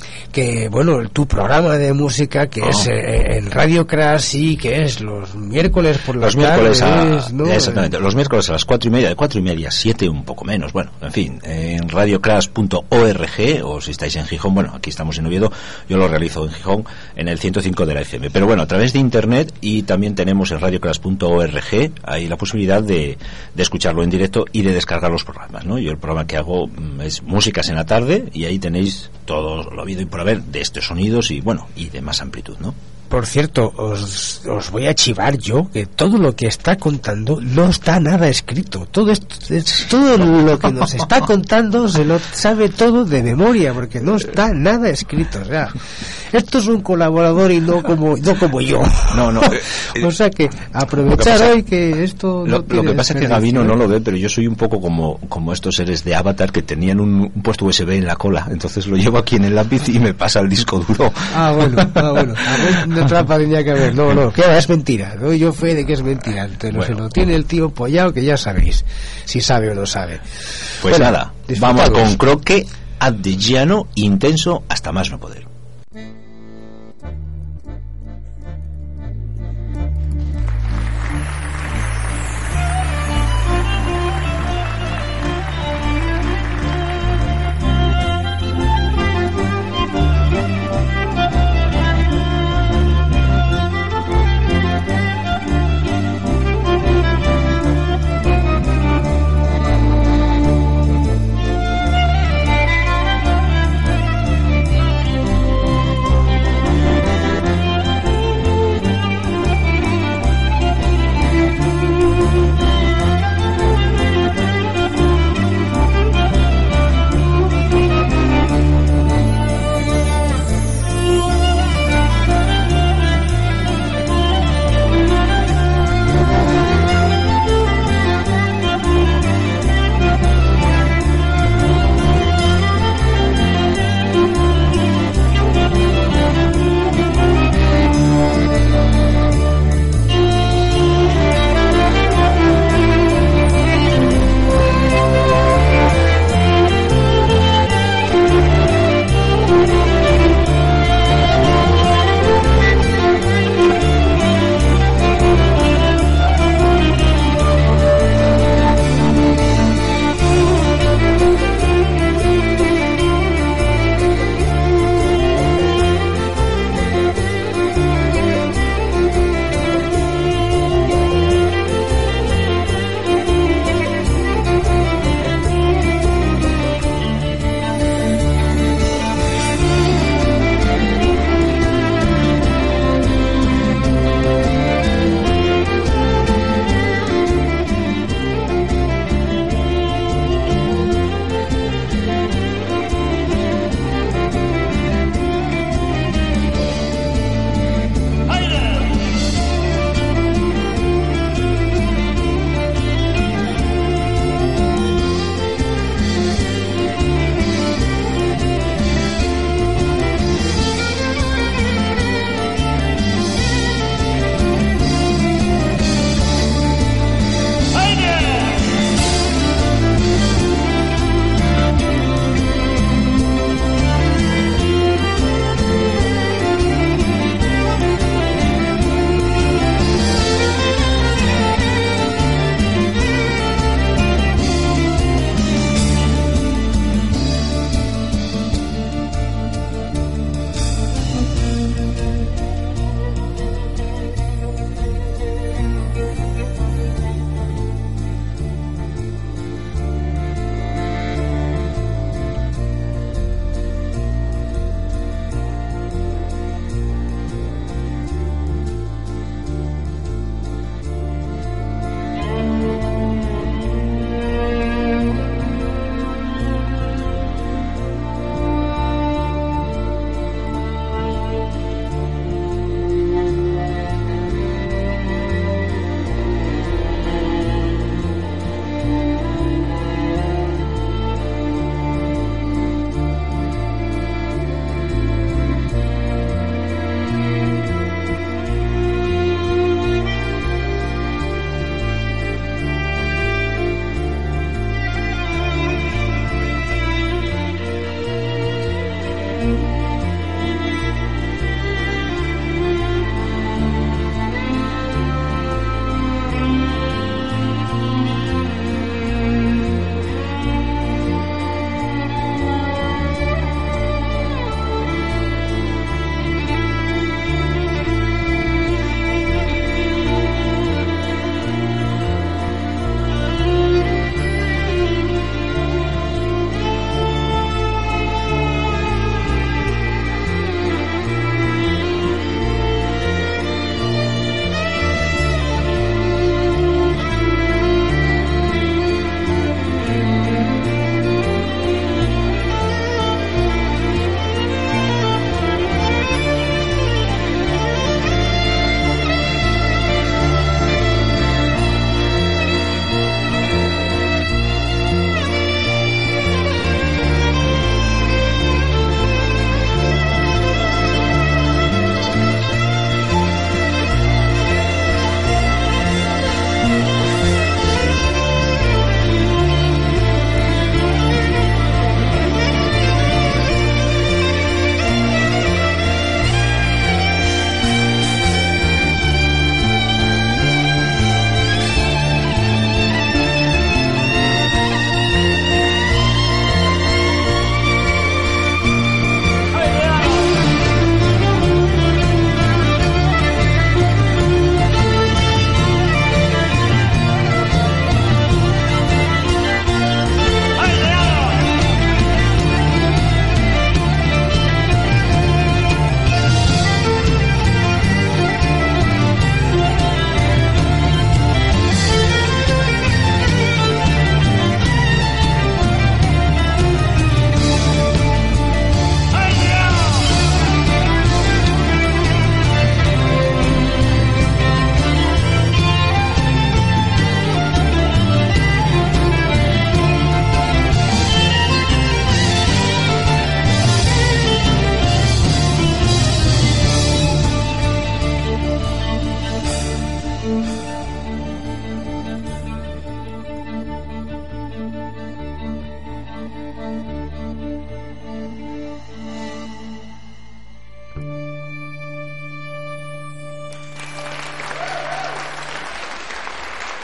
que, bueno, tu programa de música que oh. es eh, en Radio Crash, sí, que es los miércoles por las
los miércoles
tardes,
a,
¿no?
exactamente, los miércoles a las cuatro y media, de cuatro y media a siete, un poco menos, bueno, en fin, en radio crash punto org, o si estáis en Gijón, bueno, aquí estamos en Oviedo, yo lo realizo en Gijón, en el ciento cinco de la F M, pero bueno, a través de internet, y también tenemos en radio crash punto org, hay la posibilidad de, de escucharlo en directo y de descargar los programas, ¿no? Yo el programa que hago es Músicas en la Tarde, y ahí tenéis todo lo habido y por haber de estos sonidos y bueno, y de más amplitud, ¿no?
por cierto, os, os voy a chivar yo que todo lo que está contando no está nada escrito. Todo esto, es, todo lo que nos está contando se lo sabe todo de memoria, porque no está nada escrito. O sea, esto es un colaborador y no como no como yo.
No, no.
O sea que aprovechar hoy que esto no
Lo, lo que pasa es que Gabino no lo ve, pero yo soy un poco como, como estos seres de Avatar que tenían un, un puesto U S B en la cola. Entonces lo llevo aquí en el lápiz y me pasa el disco duro.
Ah, bueno, ah, bueno. A ver, de trampa tenía que haber. No, no, que es mentira. Doy yo fe de que es mentira. Entonces, bueno, se lo tiene el tío pollado, que ya sabéis si sabe o no sabe.
Pues
bueno,
nada, vamos con Croque, Abdellano, intenso hasta más no poder.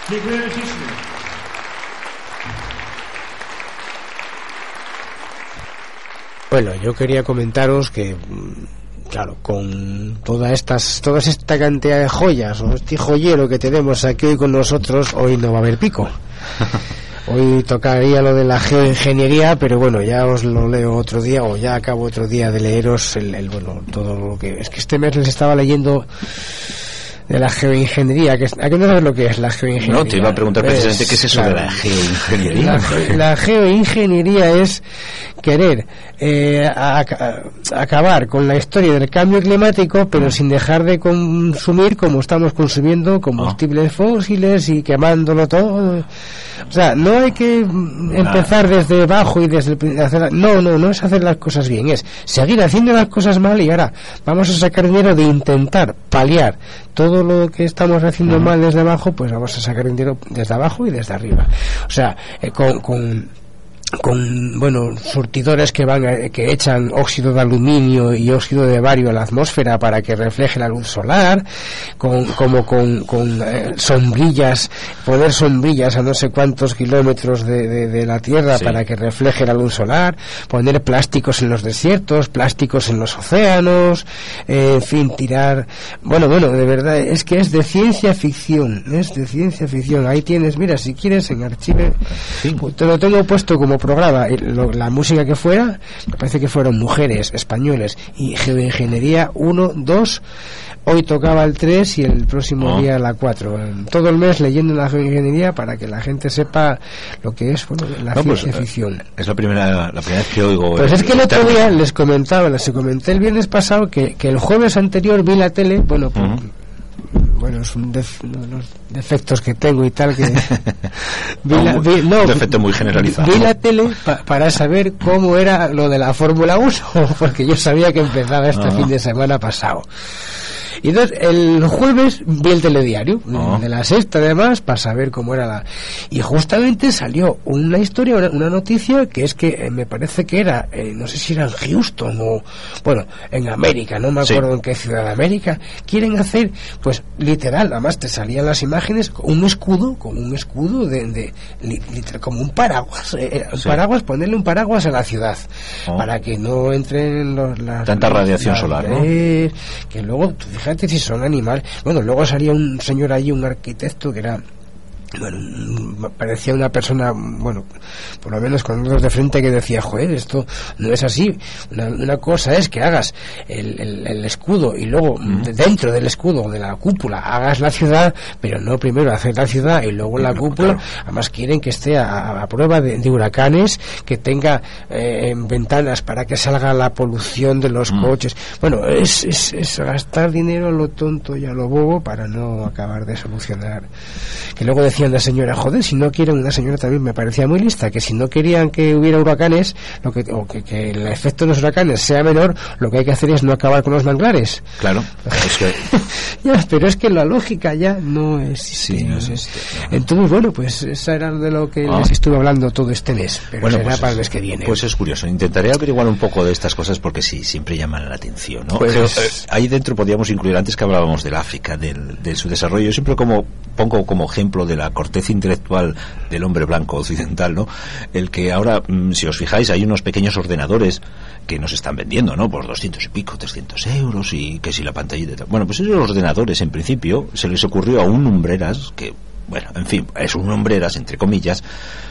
Bueno, yo quería comentaros que, claro, con todas estas, toda esta cantidad de joyas o este joyero que tenemos aquí hoy con nosotros, hoy no va a haber pico. Hoy tocaría lo de la geoingeniería, pero bueno, ya os lo leo otro día, o ya acabo otro día de leeros el, el bueno, todo lo que... Es que este mes les estaba leyendo de la geoingeniería, que ¿a qué no sabes lo que es la geoingeniería?
No, te iba a preguntar precisamente
pues,
qué es eso claro, de la geoingeniería.
La, la geoingeniería es querer eh, a, a, acabar con la historia del cambio climático, pero sin dejar de consumir como estamos consumiendo combustibles oh. fósiles y quemándolo todo. O sea, no hay que empezar desde abajo y desde el, hacer, no, no, no es hacer las cosas bien, es seguir haciendo las cosas mal y ahora vamos a sacar dinero de intentar paliar todo lo que estamos haciendo uh-huh. mal desde abajo, pues vamos a sacar dinero desde abajo y desde arriba. O sea, eh, con, con con bueno surtidores que van a, que echan óxido de aluminio y óxido de bario a la atmósfera para que refleje la luz solar, con como con, con eh, sombrillas, poner sombrillas a no sé cuántos kilómetros de, de, de la tierra sí. para que refleje la luz solar, poner plásticos en los desiertos, plásticos en los océanos, eh, en fin, tirar, bueno, bueno, de verdad, es que es de ciencia ficción, es de ciencia ficción. Ahí tienes, mira, si quieres en Archive, sí. te lo tengo puesto como programa, la música que fuera, me parece que fueron mujeres, españoles y geoingeniería uno, dos, hoy tocaba el tres y el próximo oh. día la cuatro. Todo el mes leyendo la geoingeniería para que la gente sepa lo que es, bueno, la no, ciencia pues, ficción.
Es la primera, la primera vez que oigo.
Pues
el,
es que el otro término. día les comentaba, les comenté el viernes pasado que, que el jueves anterior vi la tele, bueno, pues, uh-huh. bueno, es un, def, uno de los defectos que tengo y tal que vi la, vi, no,
un defecto muy generalizado.
Vi la tele pa, para saber cómo era lo de la Fórmula uno, porque yo sabía que empezaba este uh-huh. fin de semana pasado. Y entonces el jueves vi el telediario oh. de la Sexta además para saber cómo era la... y justamente salió una historia, una, una noticia que es que eh, me parece que era, eh, no sé si era en Houston o bueno, en América, no me acuerdo sí. en qué ciudad de América, quieren hacer pues literal, además te salían las imágenes un escudo, como un escudo de, de li, literal, como un paraguas, eh, un sí. paraguas, ponerle un paraguas a la ciudad oh. para que no entren los, las,
tanta
las,
radiación
las,
solar,
eh, ¿no? Que luego tú fíjate si son animales. Bueno, luego salía un señor allí, un arquitecto que era, bueno, parecía una persona, bueno, por lo menos con dedos de frente, que decía, joder, esto no es así. Una, una cosa es que hagas el, el, el escudo y luego mm. de, dentro del escudo, de la cúpula, hagas la ciudad, pero no primero hacer la ciudad y luego la cúpula. Claro. Además quieren que esté a, a prueba de, de huracanes, que tenga eh, ventanas para que salga la polución de los mm. coches. Bueno, es, es, es gastar dinero a lo tonto y a lo bobo para no acabar de solucionar. Que luego decía la señora, joder, si no quieren, una señora también me parecía muy lista, que si no querían que hubiera huracanes, lo que, o que, que el efecto de los huracanes sea menor, lo que hay que hacer es no acabar con los manglares.
Claro, es que...
ya, pero es que la lógica ya no existe.
Sí, no existe, no.
Entonces, bueno, pues esa era de lo que ah. les estuve hablando todo este mes, pero
bueno,
será
pues
para
es,
el mes que viene.
Pues es curioso, intentaré averiguar un poco de estas cosas porque sí, siempre llaman la atención, ¿no?
Pues...
Pero, eh, ahí dentro podríamos incluir, antes que hablábamos del África, del, de su desarrollo, yo siempre como pongo como ejemplo de la corteza intelectual del hombre blanco occidental, ¿no? El que ahora, si os fijáis, hay unos pequeños ordenadores que nos están vendiendo, ¿no? Por doscientos y pico, trescientos euros, y que si la pantallita... Bueno, pues esos ordenadores, en principio, se les ocurrió a un lumbreras, que, bueno, en fin, es un lumbreras, entre comillas,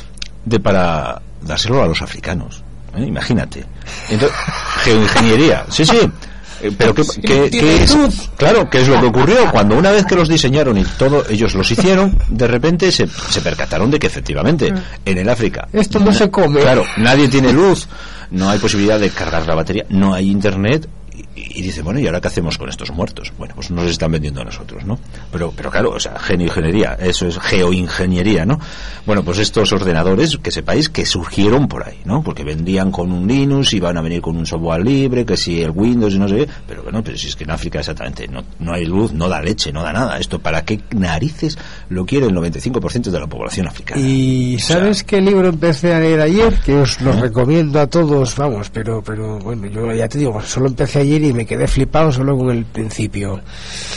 de para dárselo a los africanos, ¿eh? Imagínate. Entonces, geoingeniería, sí, sí. Pero ¿qué, qué, qué es? Claro, ¿qué es lo que ocurrió? Cuando una vez que los diseñaron y todo, ellos los hicieron, de repente se, se percataron de que efectivamente en el África
esto no se come.
Claro, nadie tiene luz, no hay posibilidad de cargar la batería, no hay internet. Y, y dice, bueno, ¿y ahora qué hacemos con estos muertos? Bueno, pues nos están vendiendo a nosotros, ¿no? Pero, pero claro, o sea, geoingeniería, eso es geoingeniería, ¿no? Bueno, pues estos ordenadores, que sepáis que surgieron por ahí, ¿no? Porque vendían con un Linux, iban a venir con un software libre, que si el Windows y no sé qué, pero bueno, pero si es que en África exactamente no, no hay luz, no da leche, no da nada. Esto, ¿para qué narices lo quiere el noventa y cinco por ciento de la población africana?
Y ¿sabes o sea, qué libro empecé a leer ayer? Que os lo ¿eh? recomiendo a todos, vamos, pero, pero bueno, yo ya te digo, solo empecé ayer y me quedé flipado solo con el principio.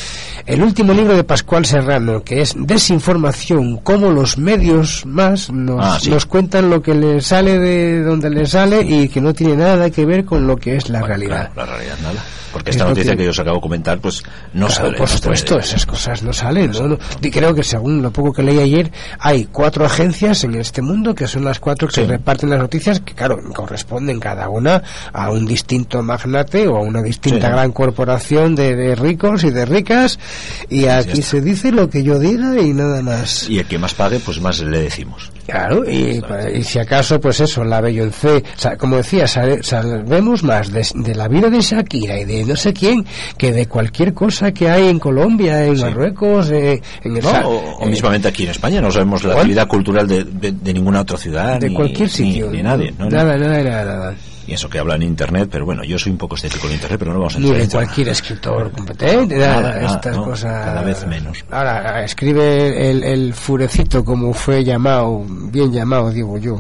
el último libro de Pascual Serrano, que es Desinformación, cómo los medios más nos,
ah, sí.
nos cuentan lo que les sale de donde les sale y que no tiene nada que ver con lo que es la
bueno,
realidad.
Claro, la realidad nada. Porque esta noticia que... que yo os acabo de comentar, pues no
claro,
sale.
Por supuesto, esas cosas no salen. ¿no? No, y creo que según lo poco que leí ayer, hay cuatro agencias en este mundo que son las cuatro que sí. reparten las noticias, que claro, corresponden cada una a un distinto magnate o a una distinta sí. gran corporación de, de ricos y de ricas, y aquí se dice lo que yo diga y nada más.
Y el que más pague, pues más le decimos.
Claro, y, y si acaso, pues eso, la Beyoncé, o sea, como decía, sal, sabemos más de, de la vida de Shakira y de no sé quién que de cualquier cosa que hay en Colombia, en sí. Marruecos, eh, en el
no, o, o mismamente aquí en España, no sabemos la actividad cultural de, de, de ninguna otra ciudad,
de
ni,
cualquier sitio,
ni, ni nadie, ¿no?
Nada, nada, nada, nada.
Y eso que habla en internet, pero bueno, yo soy un poco escéptico en internet, pero no vamos a
entrar. Ni de
en
cualquier escritor competente, nada, nada, nada, estas no, cosas.
Cada vez menos.
Ahora, escribe el, el furecito, como fue llamado, bien llamado, digo yo.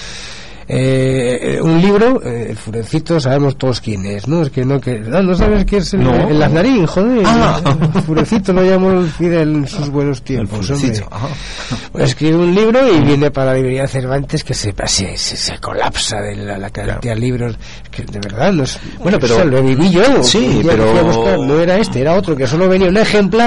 Eh, un libro, eh, el furecito, sabemos todos quién es, ¿no? Es que no, que no, no sabes qué es el,
no.
el Aznarín, joder.
Ah.
El furecito lo llamó Fidel en sus buenos tiempos, hombre. Pues escribe un libro y viene para la librería Cervantes que se, se, se, se colapsa de la, la cantidad claro. de libros, que de verdad no es,
bueno, pero
eso lo viví yo.
Sí, pero
buscar, no era este, era otro que solo venía un ejemplar.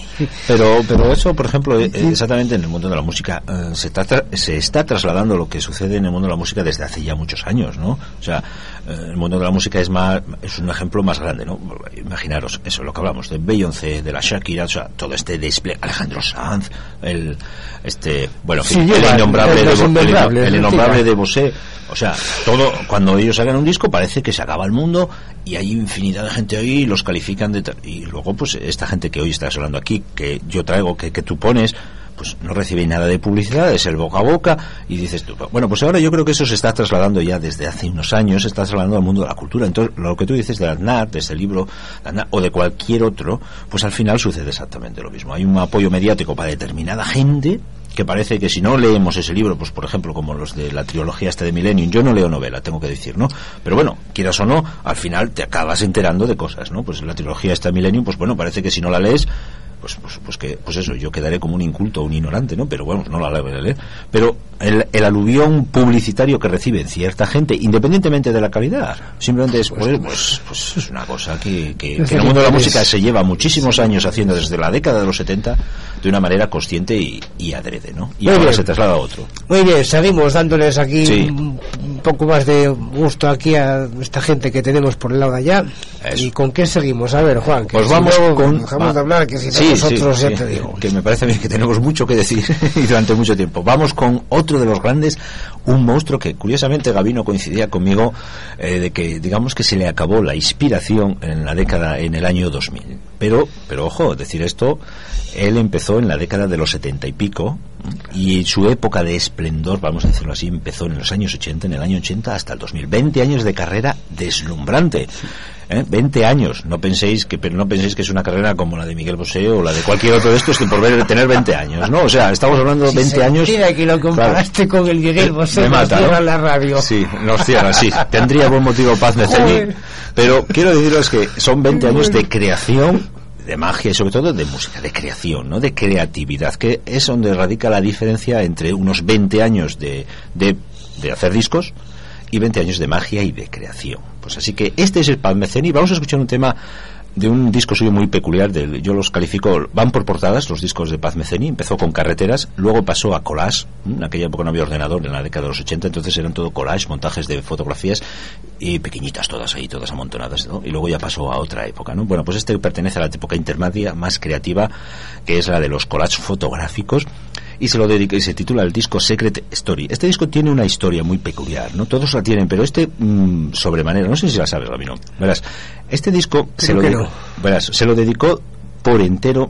Pero pero eso, por ejemplo, exactamente en el mundo de la música eh, se, está, se está trasladando lo que sucede en el mundo de la música desde hace ya muchos años, ¿no? O sea, eh, el mundo de la música es más es un ejemplo más grande, ¿no? Imaginaros, eso, lo que hablamos de Beyoncé, de la Shakira, o sea, todo este despliegue, Alejandro Sanz, el este, bueno,
sí,
el,
lleva,
innombrable
el,
de,
innombrable,
el, el innombrable de Bosé. O sea, todo, cuando ellos hagan un disco parece que se acaba el mundo y hay infinidad de gente ahí y los califican de... Y luego, pues, esta gente que hoy estás hablando aquí, que yo traigo, que, que tú pones, pues no recibe nada de publicidad, es el boca a boca, y dices tú, bueno, pues ahora yo creo que eso se está trasladando ya desde hace unos años, se está trasladando al mundo de la cultura. Entonces, lo que tú dices de Aznar, de este libro, de Aznar, o de cualquier otro, pues al final sucede exactamente lo mismo. Hay un apoyo mediático para determinada gente, que parece que si no leemos ese libro, pues por ejemplo como los de la trilogía esta de Millennium, yo no leo novela, tengo que decir, ¿no? Pero bueno, quieras o no, al final te acabas enterando de cosas, ¿no? Pues la trilogía esta de Millennium, pues bueno, parece que si no la lees, pues pues pues que pues eso, yo quedaré como un inculto, un ignorante, ¿no? Pero bueno, no la voy a leer. Pero el, el aluvión publicitario que reciben cierta gente, independientemente de la calidad, simplemente es pues, pues, pues es una cosa que, que, que en el mundo de la música se lleva muchísimos años haciendo desde la década de los setenta de una manera consciente y, y adrede, ¿no? Y
Muy
ahora
bien.
se traslada a otro.
Muy bien, seguimos dándoles aquí
Sí.
un, un poco más de gusto aquí a esta gente que tenemos por el lado de allá.
Eso.
¿Y con qué seguimos? A ver, Juan, que
Pues
si
vamos
no,
con...
dejamos
va.
de hablar, que si no
Sí,
nosotros
sí,
ya
sí,
te digo.
que me parece a mí que tenemos mucho que decir y durante mucho tiempo. Vamos con otro de los grandes, un monstruo que curiosamente Gabino coincidía conmigo, eh, de que digamos que se le acabó la inspiración en la década, en el año dos mil. Pero, pero ojo, decir esto, él empezó en la década de los setenta y pico, y su época de esplendor, vamos a decirlo así, empezó en los años ochenta, en el año ochenta hasta el dos mil. veinte años de carrera deslumbrante. ¿Eh? veinte años, no penséis que pero no penséis que es una carrera como la de Miguel Bosé o la de cualquier otro de estos que por ver tener veinte años, ¿no? O sea, estamos hablando de veinte años.
Mira que lo comparaste claro, con el Miguel Bosé,
me mata,
nos
¿no?
la radio.
Sí, nos cierra, sí. Tendría buen motivo Paz Meceni, pero quiero deciros que son veinte años de creación, de magia y sobre todo de música, de creación, ¿no? De creatividad, que es donde radica la diferencia entre unos veinte años de, de, de hacer discos y veinte años de magia y de creación. Pues así que este es el Paz Meceni. Vamos a escuchar un tema de un disco suyo muy peculiar, de, yo los califico, van por portadas los discos de Paz Meceni. Empezó con Carreteras, luego pasó a collage, en aquella época no había ordenador, en la década de los ochenta, entonces eran todo collage, montajes de fotografías y pequeñitas todas ahí, todas amontonadas, ¿no? Y luego ya pasó a otra época, ¿no? Bueno, pues este pertenece a la época intermedia más creativa, que es la de los collages fotográficos, y se lo dedica y se titula el disco Secret Story. Este disco tiene una historia muy peculiar, ¿no? Todos la tienen, pero este mmm, sobremanera, no sé si la sabes, Gabino. Verás, este disco se lo, dedicó, no. verás, se lo dedicó por entero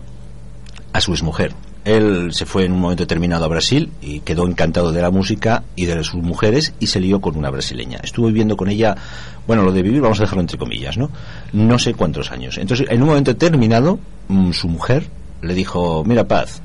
a su exmujer. Él se fue en un momento determinado a Brasil y quedó encantado de la música y de sus mujeres y se lió con una brasileña. Estuvo viviendo con ella, bueno, lo de vivir vamos a dejarlo entre comillas, ¿no? No sé cuántos años. Entonces, en un momento determinado, mmm, su mujer le dijo, mira, Paz,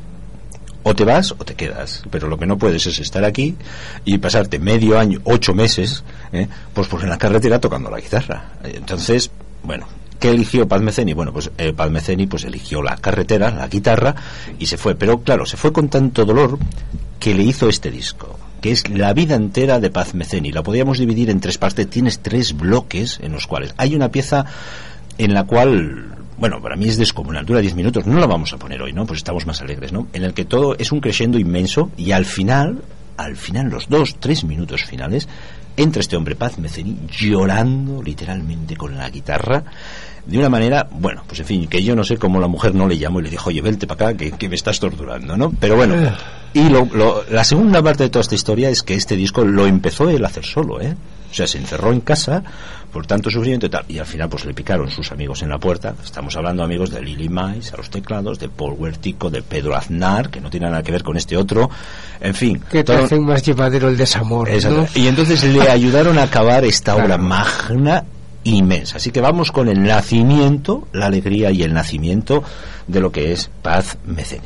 o te vas o te quedas, pero lo que no puedes es estar aquí y pasarte medio año, ocho meses, ¿eh? pues, pues en la carretera tocando la guitarra. Entonces, bueno, ¿qué eligió Paz Metheny? Bueno, pues eh, Paz Metheny pues eligió la carretera, la guitarra, y se fue. Pero claro, se fue con tanto dolor que le hizo este disco, que es la vida entera de Paz Metheny. La podíamos dividir en tres partes. Tienes tres bloques en los cuales hay una pieza en la cual, bueno, para mí es descomunal, dura diez minutos, no la vamos a poner hoy, ¿no? Pues estamos más alegres, ¿no? En el que todo es un crescendo inmenso y al final, al final, los dos, tres minutos finales, entra este hombre, Paz Metheny, llorando literalmente con la guitarra, de una manera, bueno, pues en fin, que yo no sé cómo la mujer no le llamó y le dijo, oye, vente para acá, que, que me estás torturando, ¿no? Pero bueno, y lo, lo, la segunda parte de toda esta historia es que este disco lo empezó él a hacer solo, ¿eh? O sea, se encerró en casa por tanto sufrimiento y tal, y al final pues le picaron sus amigos en la puerta. Estamos hablando, amigos, de Lili Mais a los teclados, de Paul Huertico, de Pedro Aznar, que no tiene nada que ver con este otro, en fin.
Que te hacen más llevadero el desamor, ¿no?
Y entonces le ayudaron a acabar esta
Claro.
obra magna, inmensa. Así que vamos con el nacimiento, la alegría y el nacimiento de lo que es Paz Metheny.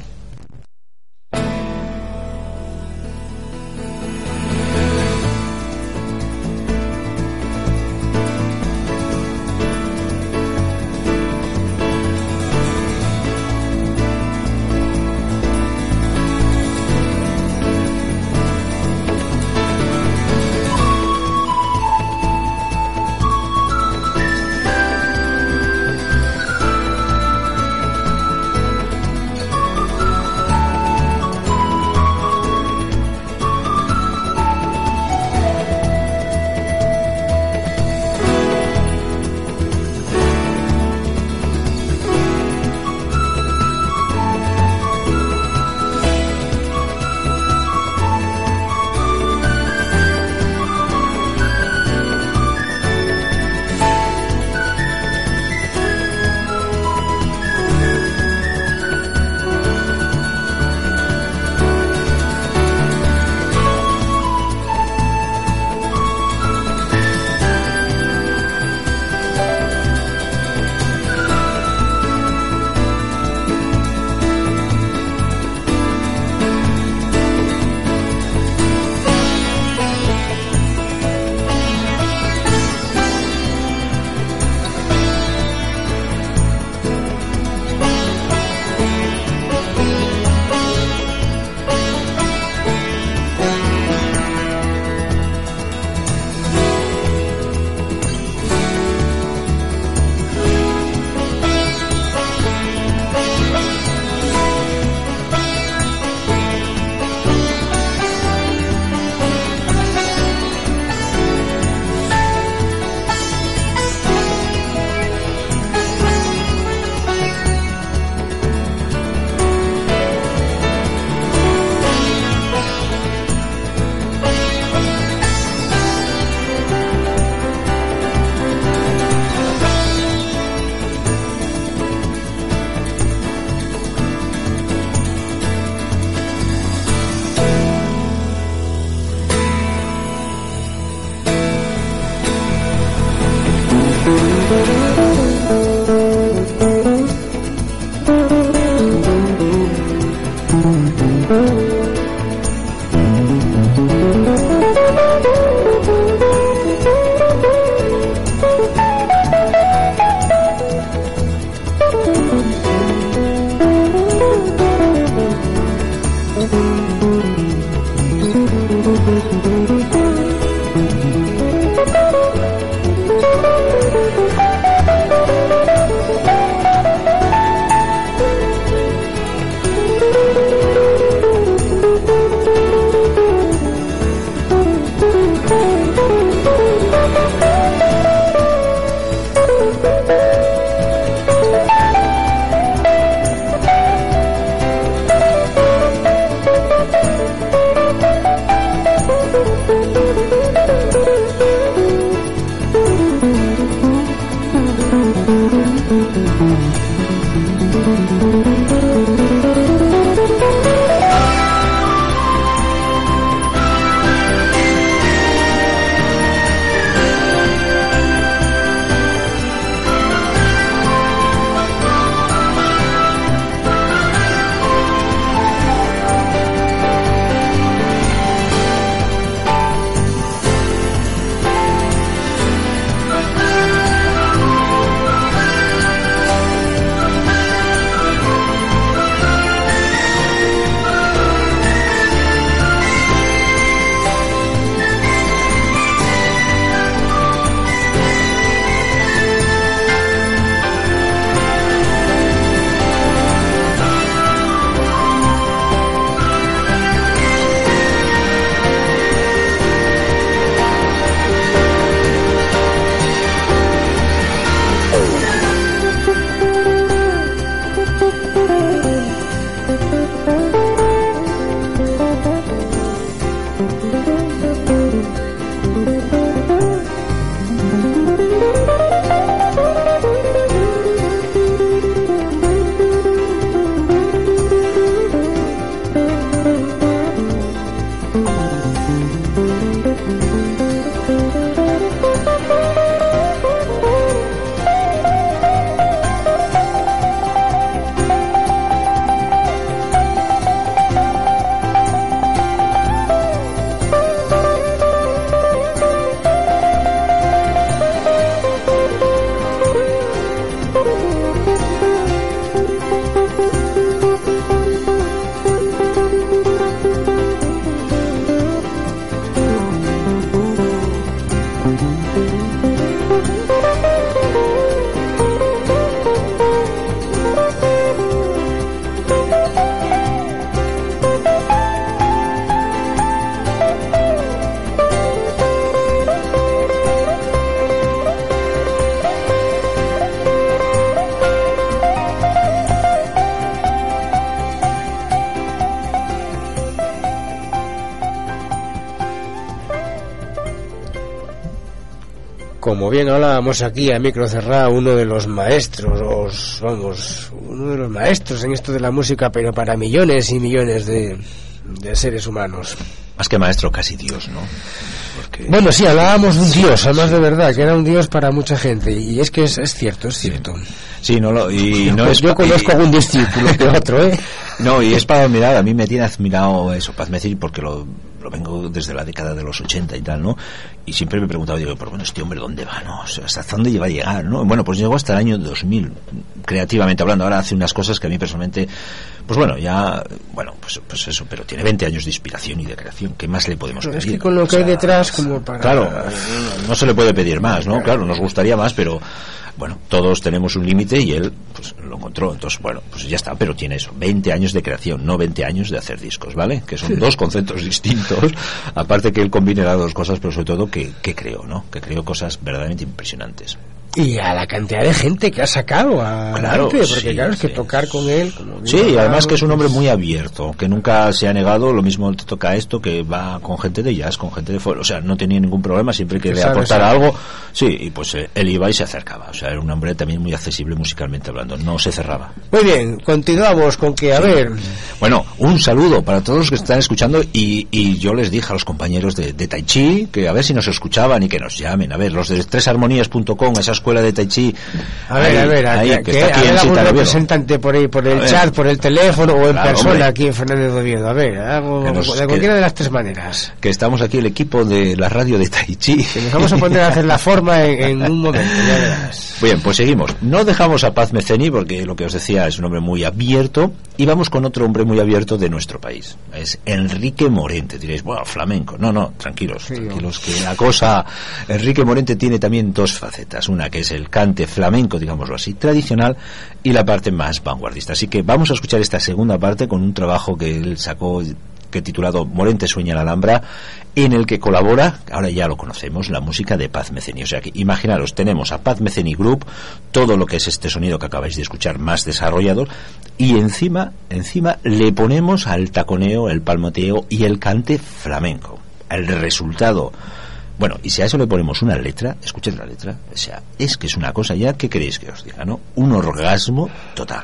como bien hablábamos aquí a micro cerrado, uno de los maestros, os, vamos, uno de los maestros en esto de la música, pero para millones y millones de, de seres humanos.
Más que maestro, casi Dios, ¿no? Porque...
Bueno, sí, hablábamos de un Dios, además de verdad, que era un Dios para mucha gente, y es que es, es cierto, es cierto.
Sí, no lo, y no
yo,
es
yo conozco
y...
algún discípulo que otro, ¿eh?
No, y es para admirar, a mí me tiene admirado eso, Paz Mecení, porque lo, lo vengo desde la década de los ochenta y tal, ¿no? Y siempre me he preguntado, digo, pero bueno, este hombre, ¿dónde va, no? O sea, ¿hasta dónde lleva a llegar, no? Bueno, pues llegó hasta el año dos mil, creativamente hablando. Ahora hace unas cosas que a mí personalmente, pues bueno, ya, bueno, pues, pues eso, pero tiene veinte años de inspiración y de creación. ¿Qué más le podemos pedir?
Es que con lo que o sea, hay detrás, como para...
Claro, no se le puede pedir más, ¿no? Claro, nos gustaría más, pero... Bueno, todos tenemos un límite y él pues lo encontró, entonces bueno, pues ya está, pero tiene eso, veinte años de creación, no veinte años de hacer discos, ¿vale? Que son dos conceptos distintos, aparte que él combina las dos cosas, pero sobre todo que, que creó, ¿no? Que creó cosas verdaderamente impresionantes.
Y a la cantidad de gente que ha sacado a
claro,
arte, porque
sí,
claro, es que
sí,
tocar con él... Como
sí, y además que es un hombre muy abierto, que nunca se ha negado, lo mismo te toca esto, que va con gente de jazz, con gente de folk, o sea, no tenía ningún problema, siempre que, que le aportara algo, sí, y pues eh, él iba y se acercaba, o sea, era un hombre también muy accesible musicalmente hablando, no se cerraba.
Muy bien, continuamos con que, a
sí.
ver...
Bueno, un saludo para todos los que están escuchando, y, y yo les dije a los compañeros de, de Tai Chi, que a ver si nos escuchaban y que nos llamen, a ver, los de tres armonías punto com, esa escuela de Tai Chi.
A ver, ahí, a ver,
ahí,
que,
que
que
está aquí
a ver algún representante por ahí, por el
ver,
chat, por el teléfono o en
claro,
persona
hombre.
aquí en Fernández de Oviedo. A ver, algo, nos, de cualquiera que, de las tres maneras.
Que estamos aquí el equipo de la radio de Tai Chi.
Que nos vamos a poner a hacer la forma en, en un momento, ya verás.
Bien, pues seguimos. No dejamos a Paz Mecení porque lo que os decía es un hombre muy abierto, y vamos con otro hombre muy abierto de nuestro país. Es Enrique Morente. Diréis, bueno, flamenco. No, no, tranquilos, sí, tranquilos, que la cosa... Enrique Morente tiene también dos facetas. Una que es el cante flamenco, digámoslo así, tradicional, y la parte más vanguardista. Así que vamos a escuchar esta segunda parte con un trabajo que él sacó, que titulado Morente sueña la Alhambra, en el que colabora, ahora ya lo conocemos, la música de Paz Mecení. O sea que imaginaros, tenemos a Paz Mecení Group, todo lo que es este sonido que acabáis de escuchar más desarrollado, y encima, encima le ponemos al taconeo, el palmoteo y el cante flamenco. El resultado... Bueno, y si a eso le ponemos una letra, escuchad la letra, o sea, es que es una cosa ya, ¿qué queréis que os diga, no? Un orgasmo total.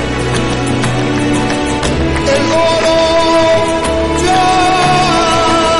El oro ya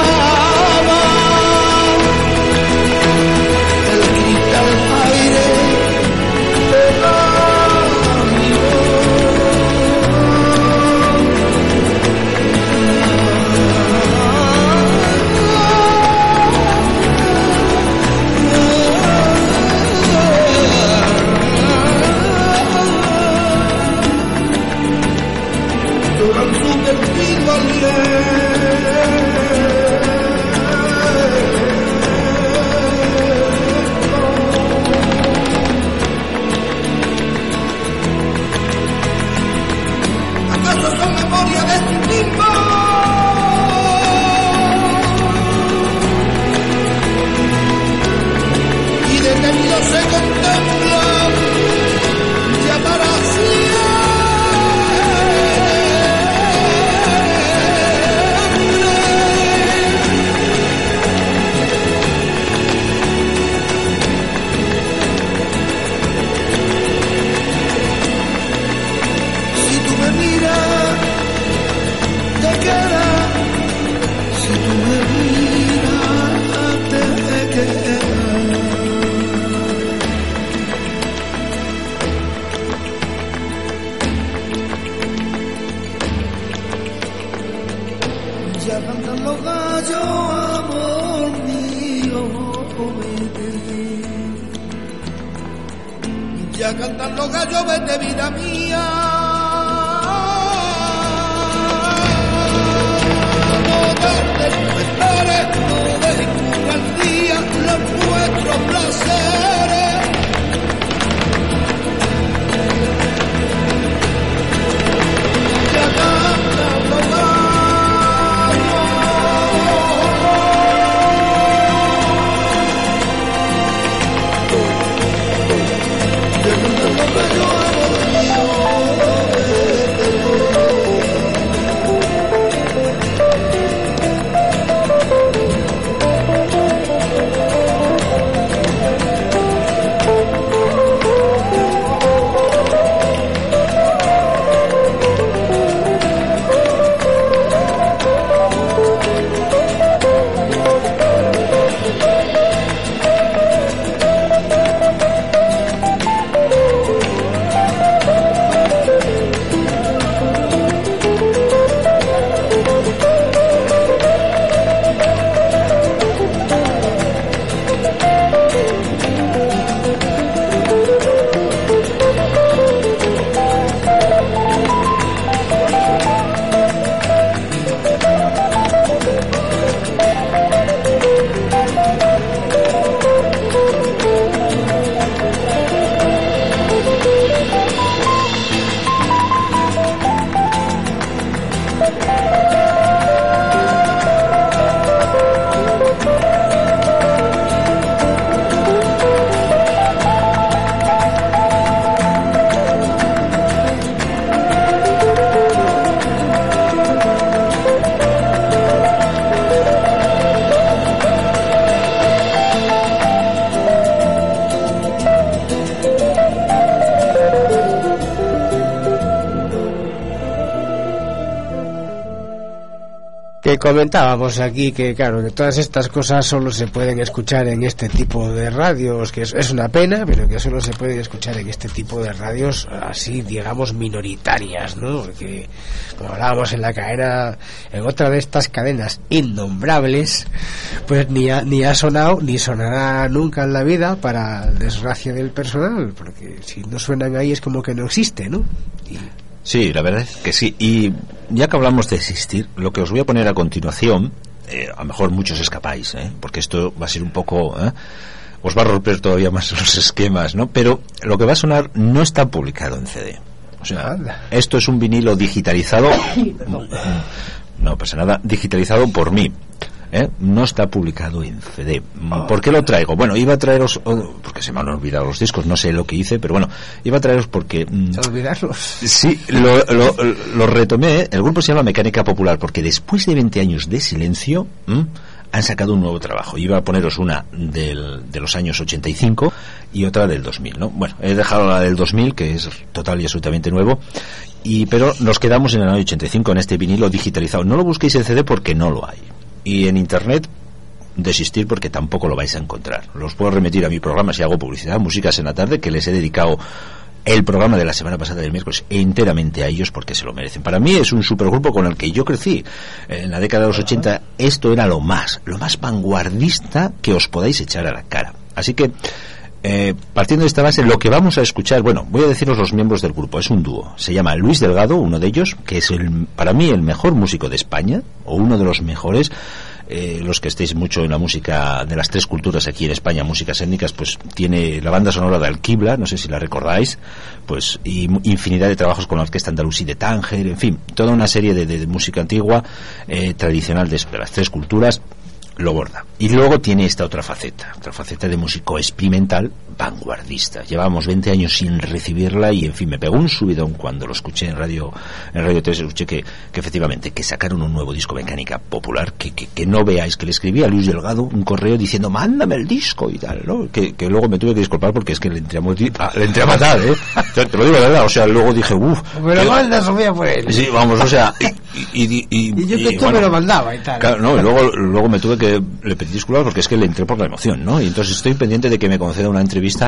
Ya cantan los gallos, amor mío, vete. Ya cantan los gallos, vete, vida mía. No tardes, no esperes, no dejes que al día los nuestros placeres. Ya cantan los
que comentábamos aquí que claro que todas estas cosas solo se pueden escuchar en este tipo de radios, que es, es una pena, pero que solo se pueden escuchar en este tipo de radios así digamos minoritarias, ¿no? Porque como hablábamos en la cadena, en otra de estas cadenas innombrables, pues ni ha, ni ha sonado ni sonará nunca en la vida, para desgracia del personal, porque si no suenan ahí es como que no existe, ¿no? Y
sí, la verdad es que sí. Y ya que hablamos de existir, lo que os voy a poner a continuación, eh, a lo mejor muchos escapáis, ¿eh? Porque esto va a ser un poco... ¿eh? Os va a romper todavía más los esquemas, ¿no? Pero lo que va a sonar no está publicado en C D. O sea, esto es un vinilo digitalizado... No pasa nada, digitalizado por mí. ¿Eh? No está publicado en C D. ¿Por qué lo traigo? Bueno, iba a traeros, oh, porque se me han olvidado los discos, no sé lo que hice, pero bueno, iba a traeros porque...
Mm, ¿olvidarlos?
Sí, lo, lo, lo retomé. El grupo se llama Mecánica Popular, porque después de veinte años de silencio, ¿m? han sacado un nuevo trabajo. Iba a poneros una del, de los años ochenta y cinco y otra del dos mil, ¿no? Bueno, he dejado la del dos mil, que es total y absolutamente nuevo, y pero nos quedamos en el año ochenta y cinco en este vinilo digitalizado. No lo busquéis en C D porque no lo hay. Y en internet desistir porque tampoco lo vais a encontrar. Los puedo remitir a mi programa si hago publicidad, Músicas en la Tarde, que les he dedicado el programa de la semana pasada del miércoles enteramente a ellos porque se lo merecen. Para mí es un supergrupo con el que yo crecí en la década de los ochenta. Esto era lo más, lo más vanguardista que os podáis echar a la cara. Así que Eh, partiendo de esta base, lo que vamos a escuchar, bueno, voy a deciros los miembros del grupo, es un dúo, se llama Luis Delgado, uno de ellos, que es el, para mí el mejor músico de España, o uno de los mejores. Eh, los que estéis mucho en la música de las tres culturas aquí en España, músicas étnicas, pues tiene la banda sonora de Alquibla, no sé si la recordáis, pues y infinidad de trabajos con la Orquesta Andalusí de Tánger, en fin, toda una serie de, de, de música antigua, eh, tradicional de, de las tres culturas. Lo borda. Y luego tiene esta otra faceta, otra faceta de músico experimental vanguardista. Llevábamos veinte años sin recibirla y, en fin, me pegó un subidón cuando lo escuché en Radio en Radio tres, escuché que, que efectivamente, que sacaron un nuevo disco Mecánica Popular, que, que, que no veáis, que le escribí a Luis Delgado un correo diciendo, mándame el disco y tal, ¿no? Que, que luego me tuve que disculpar porque es que le entré a, ah, le entré a matar, ¿eh? Te, te lo digo la verdad, o sea, luego dije, uff.
Me lo mandas, Sofía, por él.
Sí, vamos, o sea, y, y, y, y,
y yo que
y,
tú
bueno,
me lo mandaba y tal.
Claro, no, y luego, luego me tuve que que le pedí disculpas porque es que le entré por la emoción, ¿no? Y entonces estoy pendiente de que me conceda una entrevista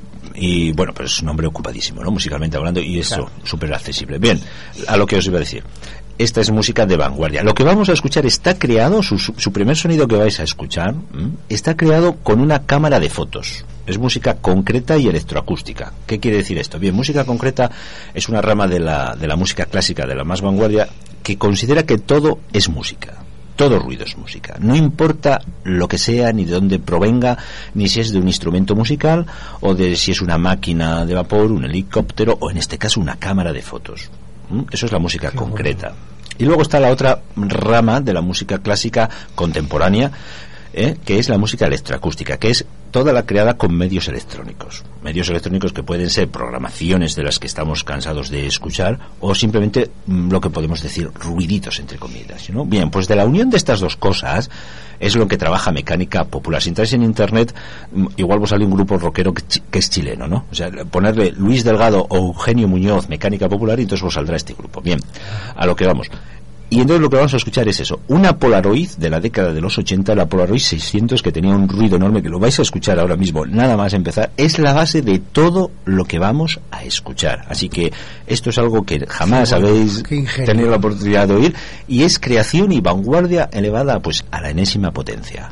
y, bueno, pues es un hombre ocupadísimo, ¿no? Musicalmente hablando, y eso, súper accesible. Bien, a lo que os iba a decir. esta es música de vanguardia. Lo que vamos a escuchar está creado, su, su primer sonido que vais a escuchar, ¿m? está creado con una cámara de fotos. Es música concreta y electroacústica. ¿Qué quiere decir esto? Bien, música concreta es una rama de la, de la música clásica, de la más vanguardia, que considera que todo es música. Todo ruido es música. No importa lo que sea, ni de dónde provenga, ni si es de un instrumento musical, o de si es una máquina de vapor, un helicóptero, o en este caso una cámara de fotos. ¿Mm? Eso es la música Qué concreta. Bueno. Y luego está la otra rama de la música clásica contemporánea, ¿eh? que es la música electroacústica, que es toda la creada con medios electrónicos. Medios electrónicos que pueden ser programaciones de las que estamos cansados de escuchar o simplemente mm, lo que podemos decir ruiditos, entre comillas, ¿no? Bien, pues de la unión de estas dos cosas es lo que trabaja Mecánica Popular. Si entráis en internet, mm, igual vos sale un grupo rockero que, que es chileno, ¿no? O sea, ponerle Luis Delgado o Eugenio Muñoz Mecánica Popular y entonces vos saldrá este grupo. Bien, a lo que vamos. Y entonces lo que vamos a escuchar es eso, una Polaroid de la década de los ochenta, la Polaroid seiscientos, que tenía un ruido enorme, que lo vais a escuchar ahora mismo, nada más empezar, es la base de todo lo que vamos a escuchar. Así que esto es algo que jamás sí, bueno, habéis tenido la oportunidad de oír, y es creación y vanguardia elevada pues a la enésima potencia.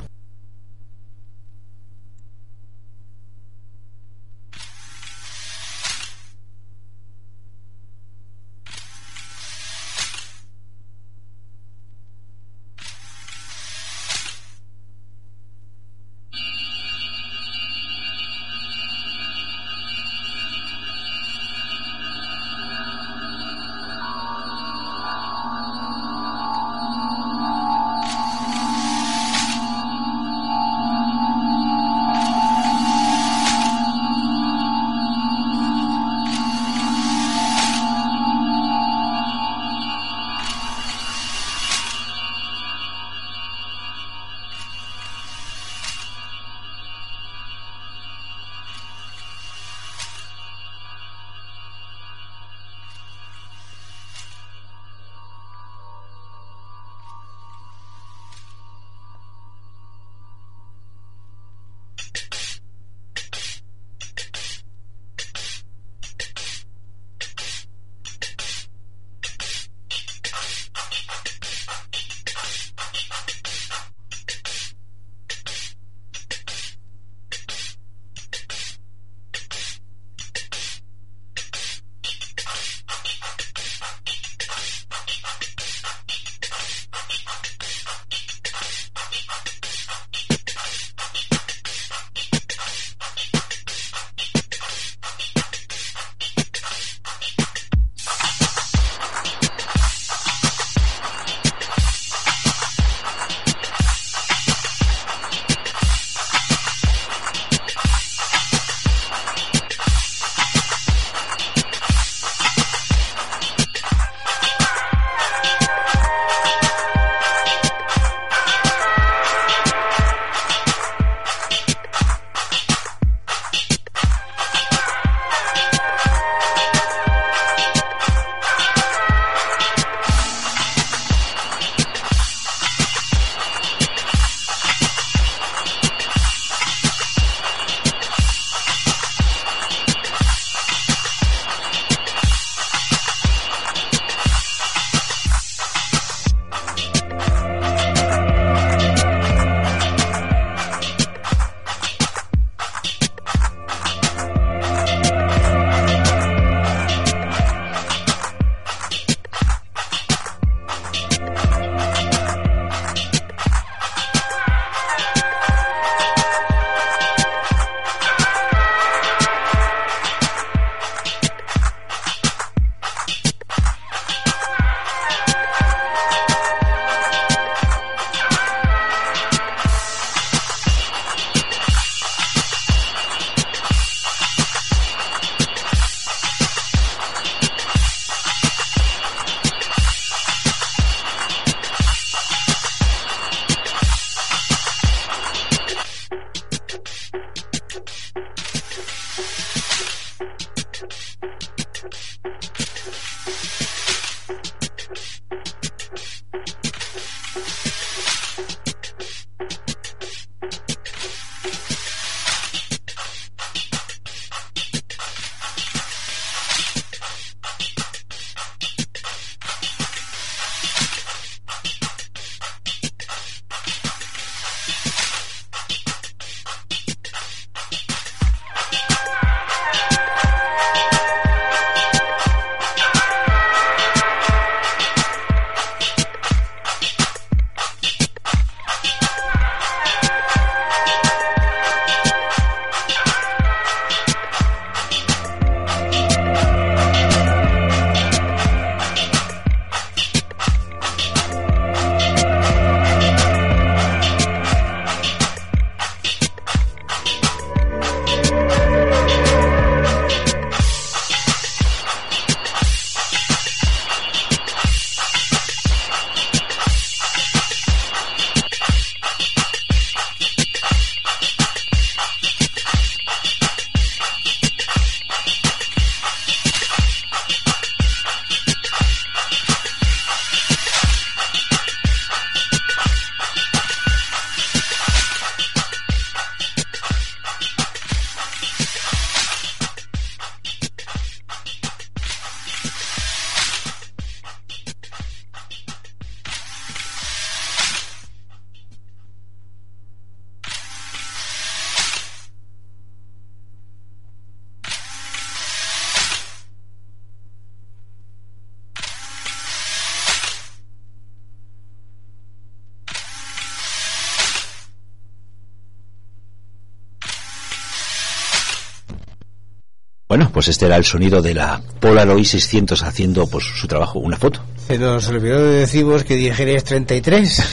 Bueno, pues este era el sonido de la Polaroid seiscientos haciendo pues su trabajo, una foto.
Se nos olvidó de deciros que dijerais treinta y tres.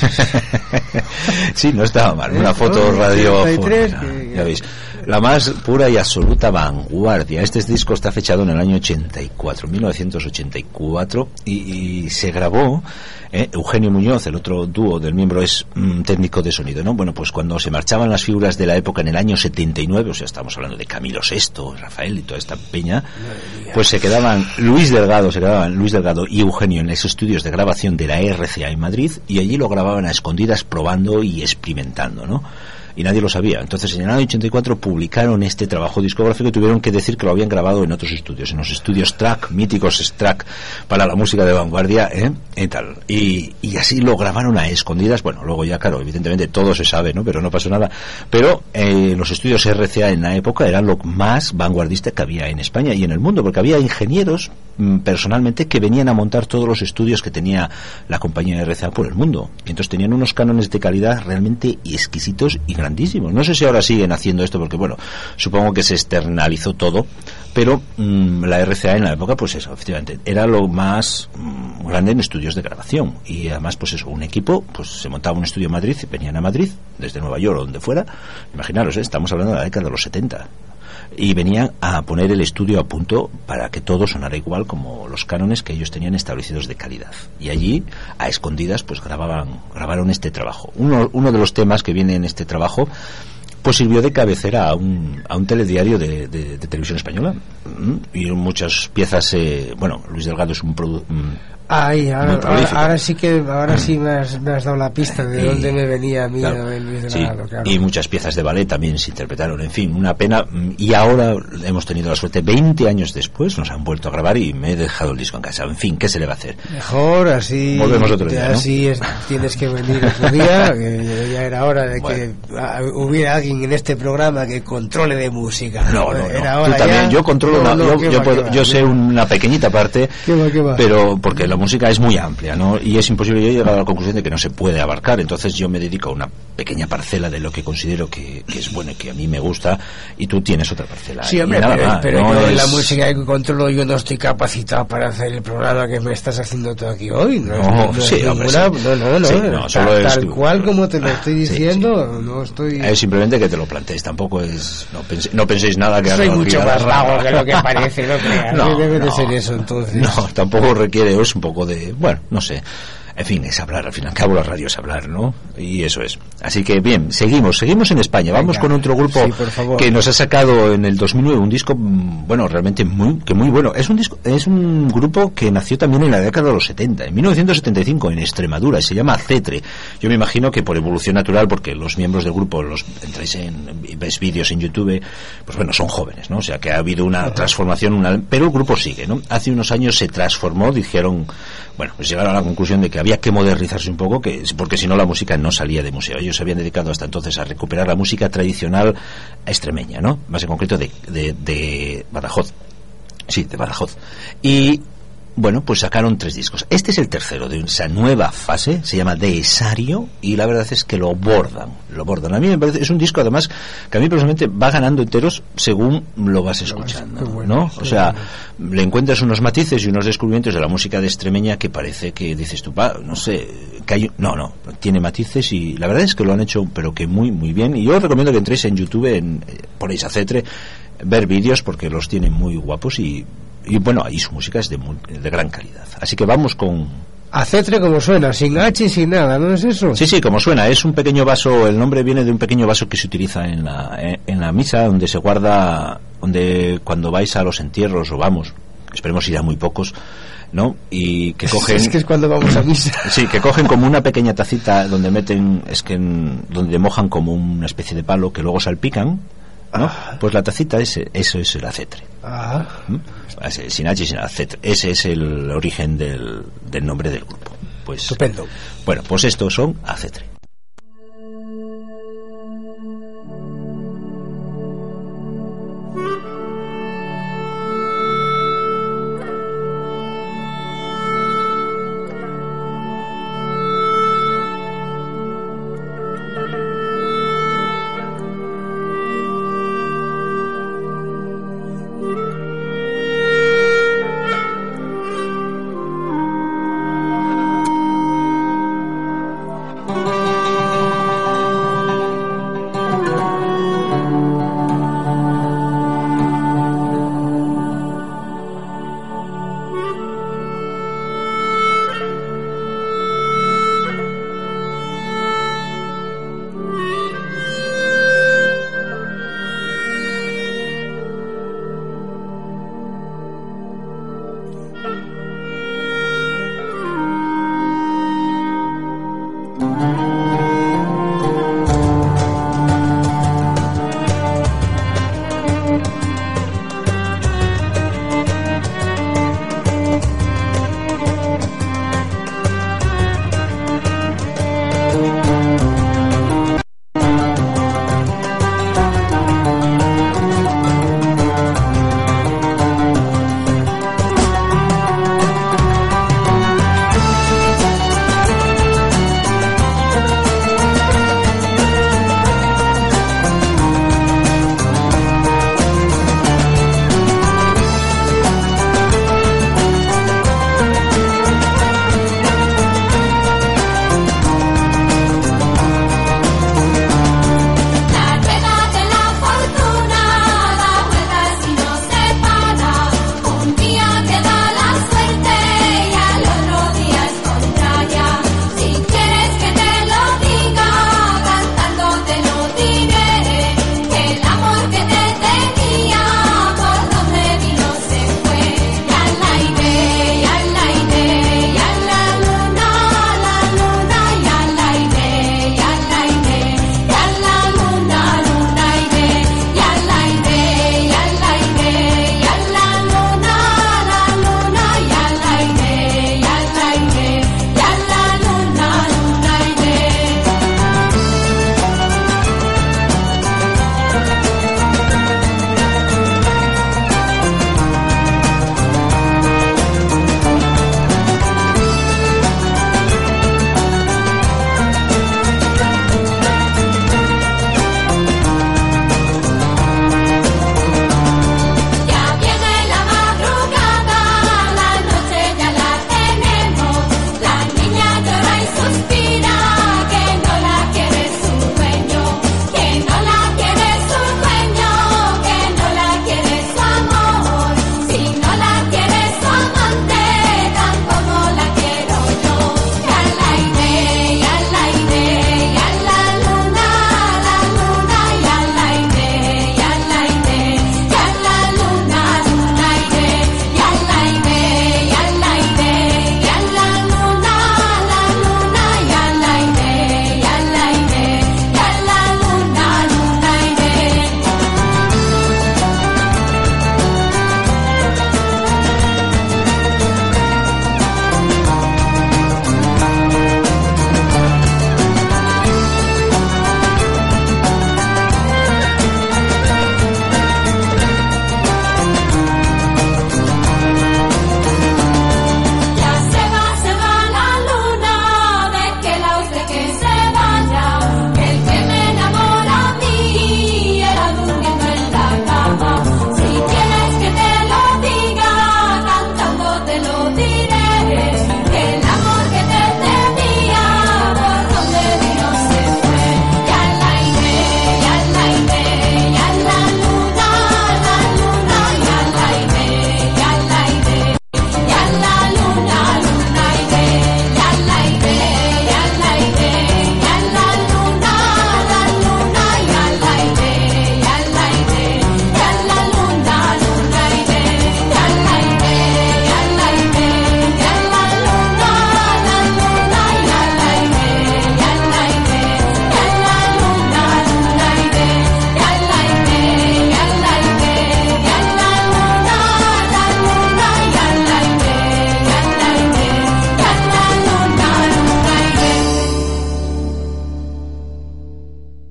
Sí, no estaba mal, una foto radiofónica, ya veis. La más pura y absoluta vanguardia. Este disco está fechado en el año ochenta y cuatro, mil novecientos ochenta y cuatro, y, y se grabó. Eh, Eugenio Muñoz, el otro dúo del miembro, es mm, técnico de sonido, ¿no? Bueno, pues cuando se marchaban las figuras de la época en el año setenta y nueve, o sea, estamos hablando de Camilo sexto, Rafael y toda esta peña, pues se quedaban Luis Delgado, se quedaban Luis Delgado y Eugenio en los estudios de grabación de la R C A en Madrid, y allí lo grababan a escondidas, probando y experimentando, ¿no? Y nadie lo sabía. Entonces en el año ochenta y cuatro publicaron este trabajo discográfico y tuvieron que decir que lo habían grabado en otros estudios, en los estudios Track, míticos Track para la música de vanguardia, ¿eh? Y tal. Y, y así lo grabaron a escondidas. Bueno, luego ya, claro, evidentemente todo se sabe, ¿no? Pero no pasó nada. Pero eh, los estudios R C A en la época eran lo más vanguardista que había en España y en el mundo, porque había ingenieros mm, personalmente que venían a montar todos los estudios que tenía la compañía R C A por el mundo. Y entonces tenían unos cánones de calidad realmente exquisitos y grandísimos. No sé si ahora siguen haciendo esto, porque bueno, supongo que se externalizó todo, pero mmm, la R C A en la época, pues eso, efectivamente, era lo más mmm, grande en estudios de grabación. Y además, pues eso, un equipo, pues se montaba un estudio en Madrid, y venían a Madrid, desde Nueva York o donde fuera, imaginaros, ¿eh? Estamos hablando de la década de los setenta, y venían a poner el estudio a punto para que todo sonara igual como los cánones que ellos tenían establecidos de calidad. Y allí, a escondidas, pues grababan, grabaron este trabajo. Uno, uno de los temas que viene en este trabajo, pues sirvió de cabecera a un, a un telediario de, de, de televisión española. Y muchas piezas, eh, bueno, Luis Delgado es un productor.
Ay, ahora, ahora, ahora sí que ahora sí me has, me has dado la pista de y, dónde me venía a mí, claro, el Luis Delgado, sí, claro. Y muchas piezas de ballet también se interpretaron, en fin, una pena. Y ahora hemos tenido la suerte, veinte años después nos han vuelto a grabar y me he dejado el disco en casa. En fin, ¿qué se le va a hacer? Mejor así. Volvemos otro día, ¿no? Así es, tienes que venir otro día, que ya era hora de bueno. que hubiera alguien en este programa que controle de música. No, no, no. Era hora. Tú también, ya... yo controlo, no, una, no, yo, yo, va, puedo, va, yo sé una pequeñita parte, ¿qué va, qué va? Pero porque la música es muy amplia, ¿no? Y es imposible. Yo he llegado a la conclusión de que no se puede abarcar, entonces yo me dedico a una pequeña parcela de lo que considero que, que es bueno y que a mí me gusta, y tú tienes otra parcela. Sí, hombre, nada pero, más, pero no yo es... la música que controlo, yo no estoy capacitado para hacer el programa que me estás haciendo tú aquí hoy. No, no, no, sí, hombre, ninguna, sí. no, no, no, sí, no solo tal, es tal cual como te lo estoy diciendo, sí, sí. no estoy. Es simplemente que te lo planteéis, tampoco es, no, pense, no penséis nada que soy mucho más vago que lo que parece, no creas. No, debe no, de ser eso, entonces. No, tampoco requiere, es un poco de, bueno, no sé. En fin, es hablar, al fin y al cabo la radio es hablar, ¿no? Y eso es. Así que bien, seguimos, seguimos en España. Venga, vamos con otro grupo sí, que nos ha sacado en el dos mil nueve un disco, bueno, realmente muy, que muy bueno. Es un disco, es un grupo que nació también en la década de los setenta, en mil novecientos setenta y cinco, en Extremadura, y se llama Cetre. Yo me imagino que por evolución natural, porque los miembros del grupo, los entráis en, ves vídeos en YouTube, pues bueno, son jóvenes, ¿no? O sea que ha habido una Ajá. transformación, una, pero el grupo sigue, ¿no? Hace unos años se transformó, dijeron, bueno, pues llegaron a la conclusión de que había que modernizarse un poco, que porque si no la música no salía de museo. Ellos se habían dedicado hasta entonces a recuperar la música tradicional extremeña, ¿no? Más en concreto de, de, de Badajoz. Sí, de Badajoz. Y bueno, pues sacaron tres discos. Este es el tercero de esa nueva fase, se llama Desario, y la verdad es que lo bordan, lo bordan. A mí me parece, es un disco además que a mí personalmente va ganando enteros según lo vas escuchando, bueno, ¿no? O sea, bueno. le encuentras unos matices y unos descubrimientos de la música de extremeña que parece que dices tú, pa, no sé, que hay, no, no, tiene matices y la verdad es que lo han hecho, pero que muy, muy bien. Y yo os recomiendo que entréis en YouTube, en, ponéis a Cetre, ver vídeos porque los tienen muy guapos y y bueno, ahí su música es de, muy, de gran calidad. Así que vamos con... A Cetre como suena, sin H y sin nada, ¿no es eso? Sí, sí, como suena. Es un pequeño vaso, el nombre viene de un pequeño vaso que se utiliza en la, en la misa, donde se guarda, donde cuando vais a los entierros, o vamos, esperemos ir a muy pocos, ¿no? Y que cogen... Es que es cuando vamos a misa. Sí, que cogen como una pequeña tacita donde meten, es que en, donde mojan como una especie de palo que luego salpican, ¿no? Ah. Pues la tacita, ese, eso es el acetre. Ah. ¿Mm? Sin H y sin acetre. Ese es el origen del, del nombre del grupo. Pues, estupendo. Bueno, pues estos son acetre.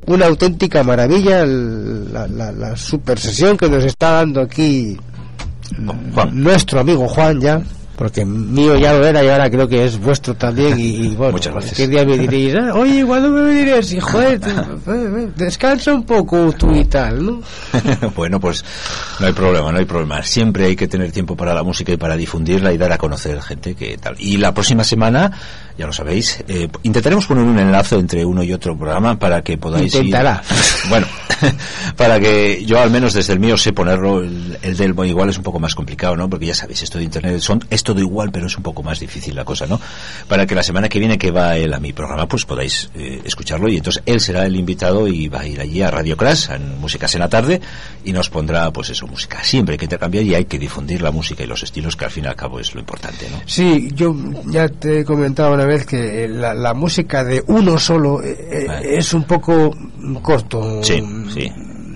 una auténtica maravilla el, la, la, la super sesión que nos está dando aquí Juan. Nuestro amigo Juan ya, porque mío ya lo era y ahora creo que es vuestro también. Y, y bueno,
muchas gracias.
¿Qué día me diréis? Ah, oye, ¿cuándo me diréis? Y joder, descansa un poco tú y tal, ¿no?
Bueno, pues no hay problema, no hay problema. Siempre hay que tener tiempo para la música y para difundirla y dar a conocer gente que tal. Y la próxima semana, ya lo sabéis, eh, intentaremos poner un enlace entre uno y otro programa para que podáis
Intentará.
ir... Bueno, para que yo al menos desde el mío sé ponerlo. El, el del igual es un poco más complicado, ¿no? Porque ya sabéis, esto de internet son, es todo igual, pero es un poco más difícil la cosa, ¿no? Para que la semana que viene que va él a mi programa, pues podáis eh, escucharlo, y entonces él será el invitado y va a ir allí a Radio Crash, en Músicas en la Tarde, y nos pondrá, pues eso, música. Siempre hay que intercambiar y hay que difundir la música y los estilos, que al fin y al cabo es lo importante, ¿no?
Sí, yo ya te he comentado una vez que la, la música de uno solo eh, ah. es un poco corto.
Sí, sí.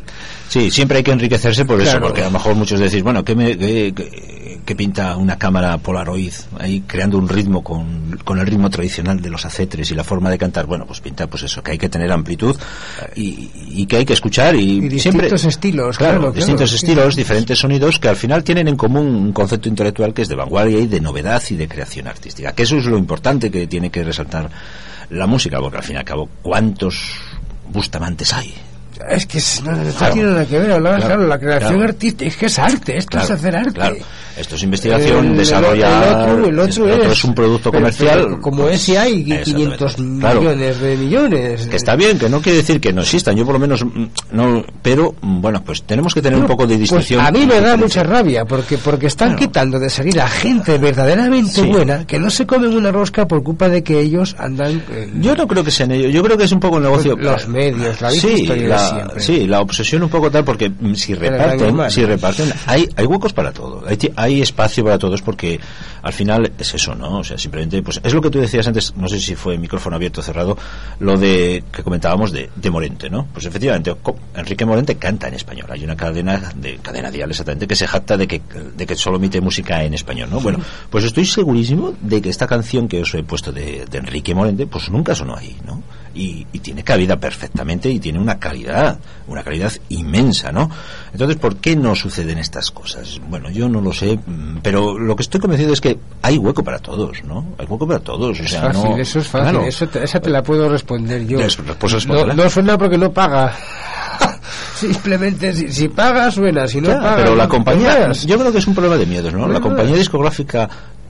Sí, siempre hay que enriquecerse por
claro.
eso, porque a lo mejor muchos decís, bueno, ¿qué, me, qué, qué, qué pinta una cámara Polaroid ahí creando un ritmo con, con el ritmo tradicional de los acetres y la forma de cantar? Bueno, pues pinta pues eso, que hay que tener amplitud y, y que hay que escuchar y,
y distintos
siempre,
estilos,
claro,
claro
distintos
claro,
estilos,
sí.
diferentes sonidos que al final tienen en común un concepto intelectual que es de vanguardia y de novedad y de creación artística, que eso es lo importante que tiene que resaltar la música, porque al fin y al cabo, ¿cuántos Bustamantes hay?
Es que no, no
claro,
tiene nada que ver, hablar,
claro,
claro, la creación
claro.
artística es que es arte, esto
claro,
es hacer arte.
Claro. Esto es investigación,
el,
desarrollar.
El otro, el otro,
es, el otro es un producto comercial.
Pero, como pues, ese hay quinientos
claro.
millones de millones.
Que está bien, que no quiere decir que no existan, yo por lo menos no, pero bueno, pues tenemos que tener
no,
un poco de distinción.
Pues a mí me da mucha rabia porque porque están bueno. quitando de salir a gente verdaderamente sí. buena que no se comen una rosca por culpa de que ellos andan. Eh,
yo no creo que sean ellos, yo creo que es un poco el negocio.
Los medios, la
sí,
historia
la,
de siempre.
Sí, la obsesión un poco tal, porque si reparten, si reparten, hay hay huecos para todo, hay, hay espacio para todos, porque al final es eso, ¿no? O sea, simplemente, pues es lo que tú decías antes, no sé si fue micrófono abierto o cerrado, lo de que comentábamos de, de Morente, ¿no? Pues efectivamente, Enrique Morente canta en español. Hay una cadena de cadena dial exactamente que se jacta de que de que solo emite música en español, ¿no? Bueno, pues estoy segurísimo de que esta canción que os he puesto de, de Enrique Morente, pues nunca sonó ahí, ¿no? Y, y tiene cabida perfectamente y tiene una calidad, una calidad inmensa, ¿no? Entonces, ¿por qué no suceden estas cosas? Bueno, yo no lo sé, pero lo que estoy convencido es que hay hueco para todos, ¿no? Hay hueco para todos.
Es
o sea,
fácil,
no,
eso es fácil,
claro,
eso te, esa te la puedo responder yo.
Es, pues
no, no suena porque no paga. Simplemente si, si paga suena, si no
ya,
paga.
Pero la
no,
compañía,
no
yo creo que es un problema de miedos, ¿no?
no
La
no
compañía
no.
discográfica,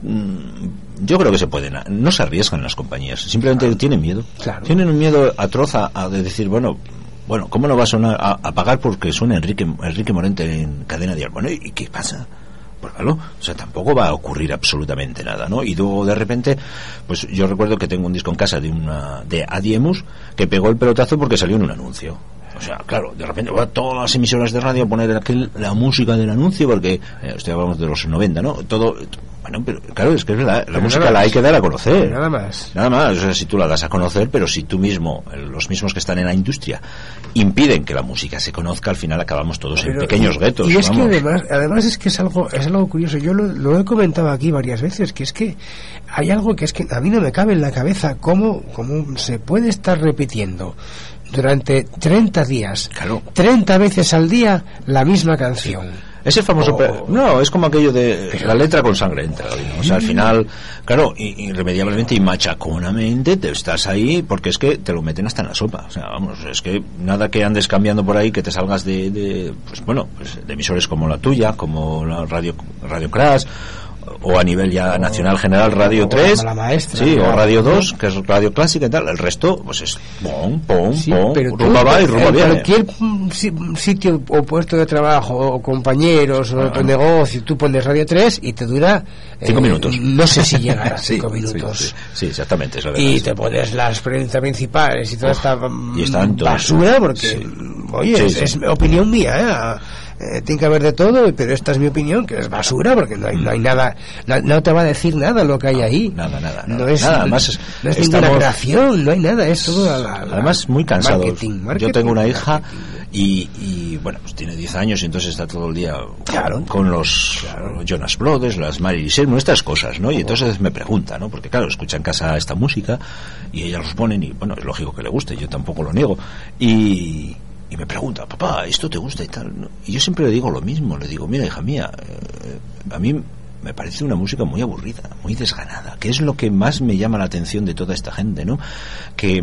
yo creo que se pueden, no se arriesgan las compañías, simplemente claro. tienen miedo,
claro.
tienen un miedo atroz a, a de decir, bueno, bueno, ¿cómo no va a sonar a, a pagar porque suena Enrique Enrique Morente en cadena dial? Bueno, ¿y qué pasa? Pues claro, o sea, tampoco va a ocurrir absolutamente nada, ¿no? Y luego de repente, pues yo recuerdo que tengo un disco en casa de una de Adiemus que pegó el pelotazo porque salió en un anuncio. O sea, claro, de repente va todas las emisoras de radio a poner aquel, la música del anuncio, porque eh, estoy hablando de los noventa, ¿no? Todo, bueno, pero claro, es que es verdad, la
pero
música la hay que dar a conocer.
Nada más.
Nada más, o sea, si tú la das a conocer, pero si tú mismo, los mismos que están en la industria, impiden que la música se conozca, al final acabamos todos pero, en pequeños guetos.
Y es
vamos.
que además, además es que es algo, es algo curioso, yo lo, lo he comentado aquí varias veces, que es que hay algo que es que a mí no me cabe en la cabeza, cómo, cómo se puede estar repitiendo durante treinta días, claro. treinta veces al día, la misma canción.
Es el famoso...
Oh.
No, es como aquello de pero, la letra con sangre entra, ¿no? O sea, al final, claro, irremediablemente y machaconamente te estás ahí porque es que te lo meten hasta en la sopa. O sea, vamos, es que nada que andes cambiando por ahí, que te salgas de, de pues bueno, pues de emisores como la tuya, como la Radio, Radio Crash, o a nivel ya nacional general Radio tres,
la maestra,
sí,
¿no?
o Radio dos, que es Radio Clásica y tal, el resto pues es pom, pom,
sí,
pom,
pero
rumba va y rumba
en
viene.
Cualquier sitio o puesto de trabajo o compañeros o ah, negocio, tú pones Radio tres y te dura
cinco
eh,
minutos.
No sé si llega a cinco
sí,
minutos.
Sí, sí, sí, exactamente, es la verdad.
Y
sí.
te pones las preguntas principales y toda esta
y están
basura porque
sí.
oye,
sí,
es,
sí.
es opinión mía, ¿eh? Eh, tiene que haber de todo, pero esta es mi opinión, que es basura, porque no hay, no hay nada, no, no te va a decir nada lo que hay ahí.
Nada, nada,
no
nada.
es,
nada más es,
no es ninguna creación, no hay nada, es todo a la, la
además muy cansado.
marketing, marketing,
yo tengo una hija
marketing.
y, y bueno, pues tiene diez años y entonces está todo el día
claro,
con los claro. Jonas Brothers, las Mary Sherman, estas cosas, ¿no? Y entonces me pregunta, ¿no? Porque claro, escucha en casa esta música y ellas los ponen y bueno, es lógico que le guste, yo tampoco lo niego. Y, y me pregunta, papá, ¿esto te gusta y tal? ¿No? Y yo siempre le digo lo mismo, le digo, mira, hija mía, eh, a mí me parece una música muy aburrida, muy desganada, que es lo que más me llama la atención de toda esta gente, ¿no? Que,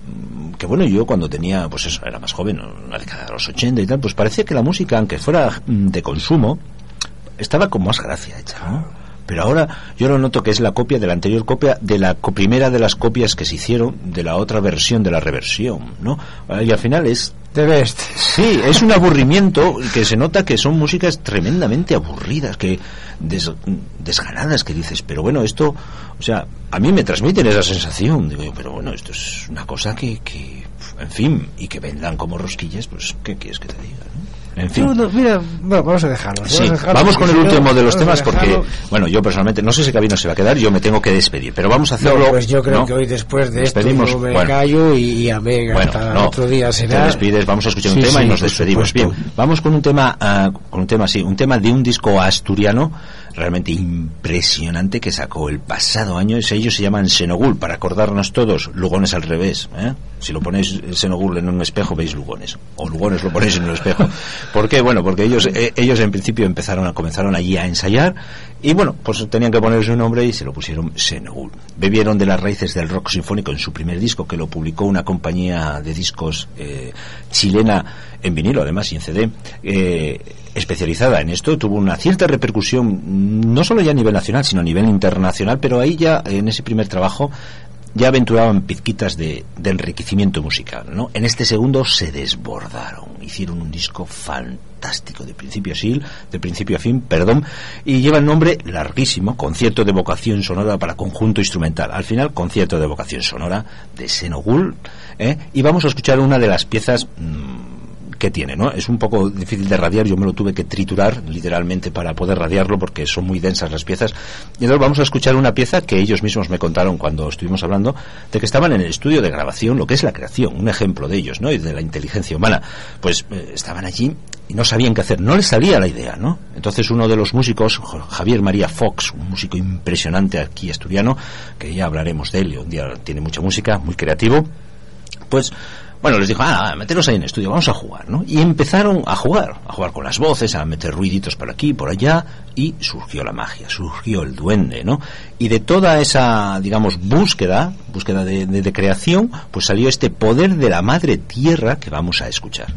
que bueno, yo cuando tenía, pues eso, era más joven, en la década de los ochenta y tal, pues parecía que la música, aunque fuera de consumo, estaba con más gracia hecha, ¿no? Pero ahora yo lo noto que es la copia de la anterior copia, de la primera de las copias que se hicieron, de la otra versión de la reversión, ¿no? Y al final es...
The best.
Sí, es un aburrimiento que se nota que son músicas tremendamente aburridas, que des, desganadas, que dices, pero bueno, esto, o sea, a mí me transmiten esa sensación, digo yo, pero bueno, esto es una cosa que, que en fin, y que vendan como rosquillas, pues, ¿qué quieres que te diga, no? En fin.
No, no, mira, bueno, vamos a dejarlo.
Sí, vamos, a dejarlo, vamos con el último no, de los temas porque, bueno, yo personalmente, no sé si Cabino se va a quedar, yo me tengo que despedir, pero vamos a hacerlo.
No, pues yo creo
¿no?
que hoy después de
Despedimos,
esto me
bueno,
callo y, y amén,
bueno,
hasta
no,
otro día será.
Te despides, vamos a escuchar
sí,
un tema
sí,
y nos despedimos.
Supuesto.
Bien, vamos con un tema, uh, con un tema así, un tema de un disco asturiano realmente impresionante que sacó el pasado año. Ellos se llaman Senogul, para acordarnos todos, Lugones al revés, ¿eh? Si lo ponéis Senogul en un espejo veis Lugones, o Lugones lo ponéis en un espejo. ¿Por qué? Bueno, porque ellos eh, ellos en principio empezaron a, comenzaron allí a ensayar y bueno, pues tenían que poner su nombre y se lo pusieron Senogul. Bebieron de las raíces del rock sinfónico en su primer disco, que lo publicó una compañía de discos eh, chilena en vinilo, además, y en C D, eh, especializada en esto. Tuvo una cierta repercusión no solo ya a nivel nacional sino a nivel internacional, pero ahí ya en ese primer trabajo ya aventuraban pizquitas de, de enriquecimiento musical, ¿no? En este segundo se desbordaron, hicieron un disco fantástico de principio a fin, de principio a fin, perdón, y lleva el nombre larguísimo, Concierto de Vocación Sonora para Conjunto Instrumental. Al final, Concierto de Vocación Sonora de Senogul, ¿eh? Y vamos a escuchar una de las piezas mmm, que tiene, ¿no? Es un poco difícil de radiar, yo me lo tuve que triturar literalmente para poder radiarlo porque son muy densas las piezas. Y entonces vamos a escuchar una pieza que ellos mismos me contaron cuando estuvimos hablando de que estaban en el estudio de grabación, lo que es la creación, un ejemplo de ellos, ¿no? Y de la inteligencia humana. Pues eh, estaban allí y no sabían qué hacer, no les salía la idea, ¿no? Entonces uno de los músicos, Javier María Fox, un músico impresionante aquí asturiano, que ya hablaremos de él, un día tiene mucha música, muy creativo, pues bueno, les dijo, ah, meteros ahí en el estudio, vamos a jugar, ¿no? Y empezaron a jugar, a jugar con las voces, a meter ruiditos por aquí, por allá, y surgió la magia, surgió el duende, ¿no? Y de toda esa, digamos, búsqueda, búsqueda de, de, de creación, pues salió este poder de la madre tierra que vamos a escuchar.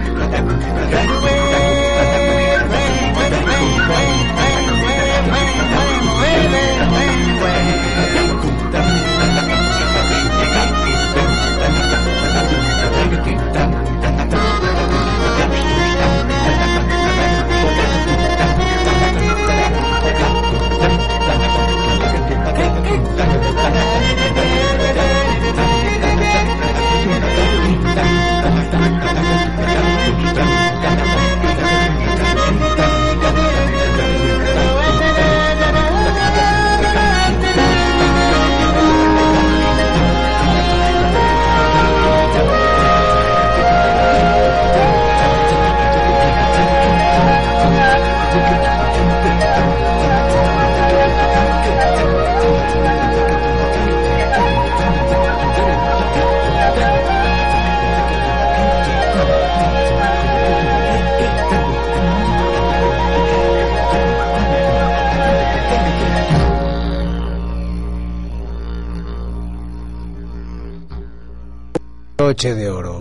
Broche de oro.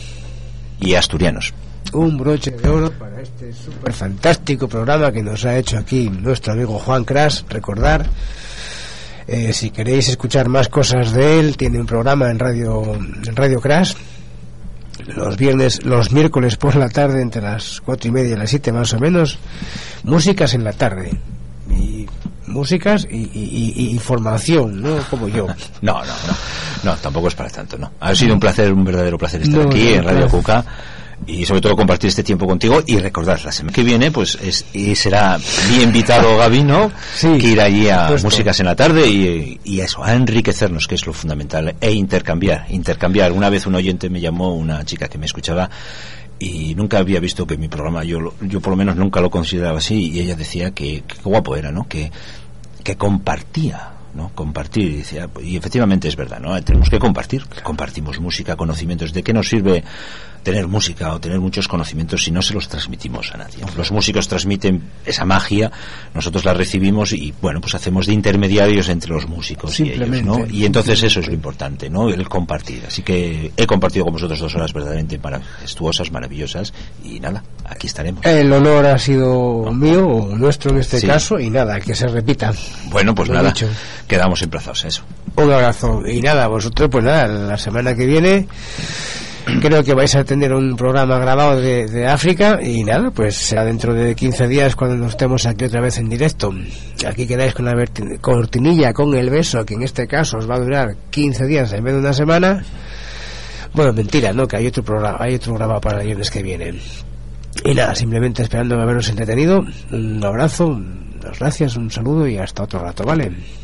Y asturianos.
Un broche de oro para este súper fantástico programa que nos ha hecho aquí nuestro amigo Juan Cras. Recordar, eh, si queréis escuchar más cosas de él, tiene un programa en Radio, en Radio Cras, los viernes, los miércoles por la tarde, entre las cuatro y media y las siete más o menos, músicas en la tarde. Y músicas y, y, y, y información, ¿no? Como yo.
No, no, no. No, tampoco es para tanto, ¿no? Ha sido un placer, un verdadero placer estar
no,
aquí
no,
en Radio
claro.
Cuca y sobre todo compartir este tiempo contigo y recordar la semana que viene pues es, y será bien invitado Gaby, ¿no?
Sí,
que ir allí a
justo.
Músicas en la tarde y, y eso, a enriquecernos, que es lo fundamental, e intercambiar, intercambiar. Una vez un oyente me llamó, una chica que me escuchaba, y nunca había visto que mi programa, yo, lo- yo por lo menos nunca lo consideraba así, y ella decía que, que guapo era, ¿no? Que, que compartía, ¿no? Compartir, y decía, y efectivamente es verdad, ¿no? Tenemos que compartir, compartimos música, conocimientos. ¿De qué nos sirve tener música o tener muchos conocimientos si no se los transmitimos a nadie? Los músicos transmiten esa magia, nosotros la recibimos y, bueno, pues hacemos de intermediarios entre los músicos y ellos, ¿no? Y entonces eso es lo importante, ¿no? El compartir. Así que he compartido con vosotros dos horas verdaderamente majestuosas, maravillosas, y nada, aquí estaremos.
El honor ha sido mío, o nuestro en este
Sí.
caso, y nada, que se repita.
Bueno, pues
Lo
nada,
dicho.
quedamos emplazados a eso.
Un abrazo. Y nada, vosotros, pues nada, la semana que viene creo que vais a tener un programa grabado de, de África, y nada, pues será dentro de quince días cuando nos estemos aquí otra vez en directo. Aquí quedáis con la verti- cortinilla, con el beso, que en este caso os va a durar quince días en vez de una semana. Bueno, mentira, ¿no? Que hay otro programa, hay otro programa para el viernes que viene. Y nada, simplemente esperando haberos entretenido. Un abrazo, unas gracias, un saludo y hasta otro rato, ¿vale?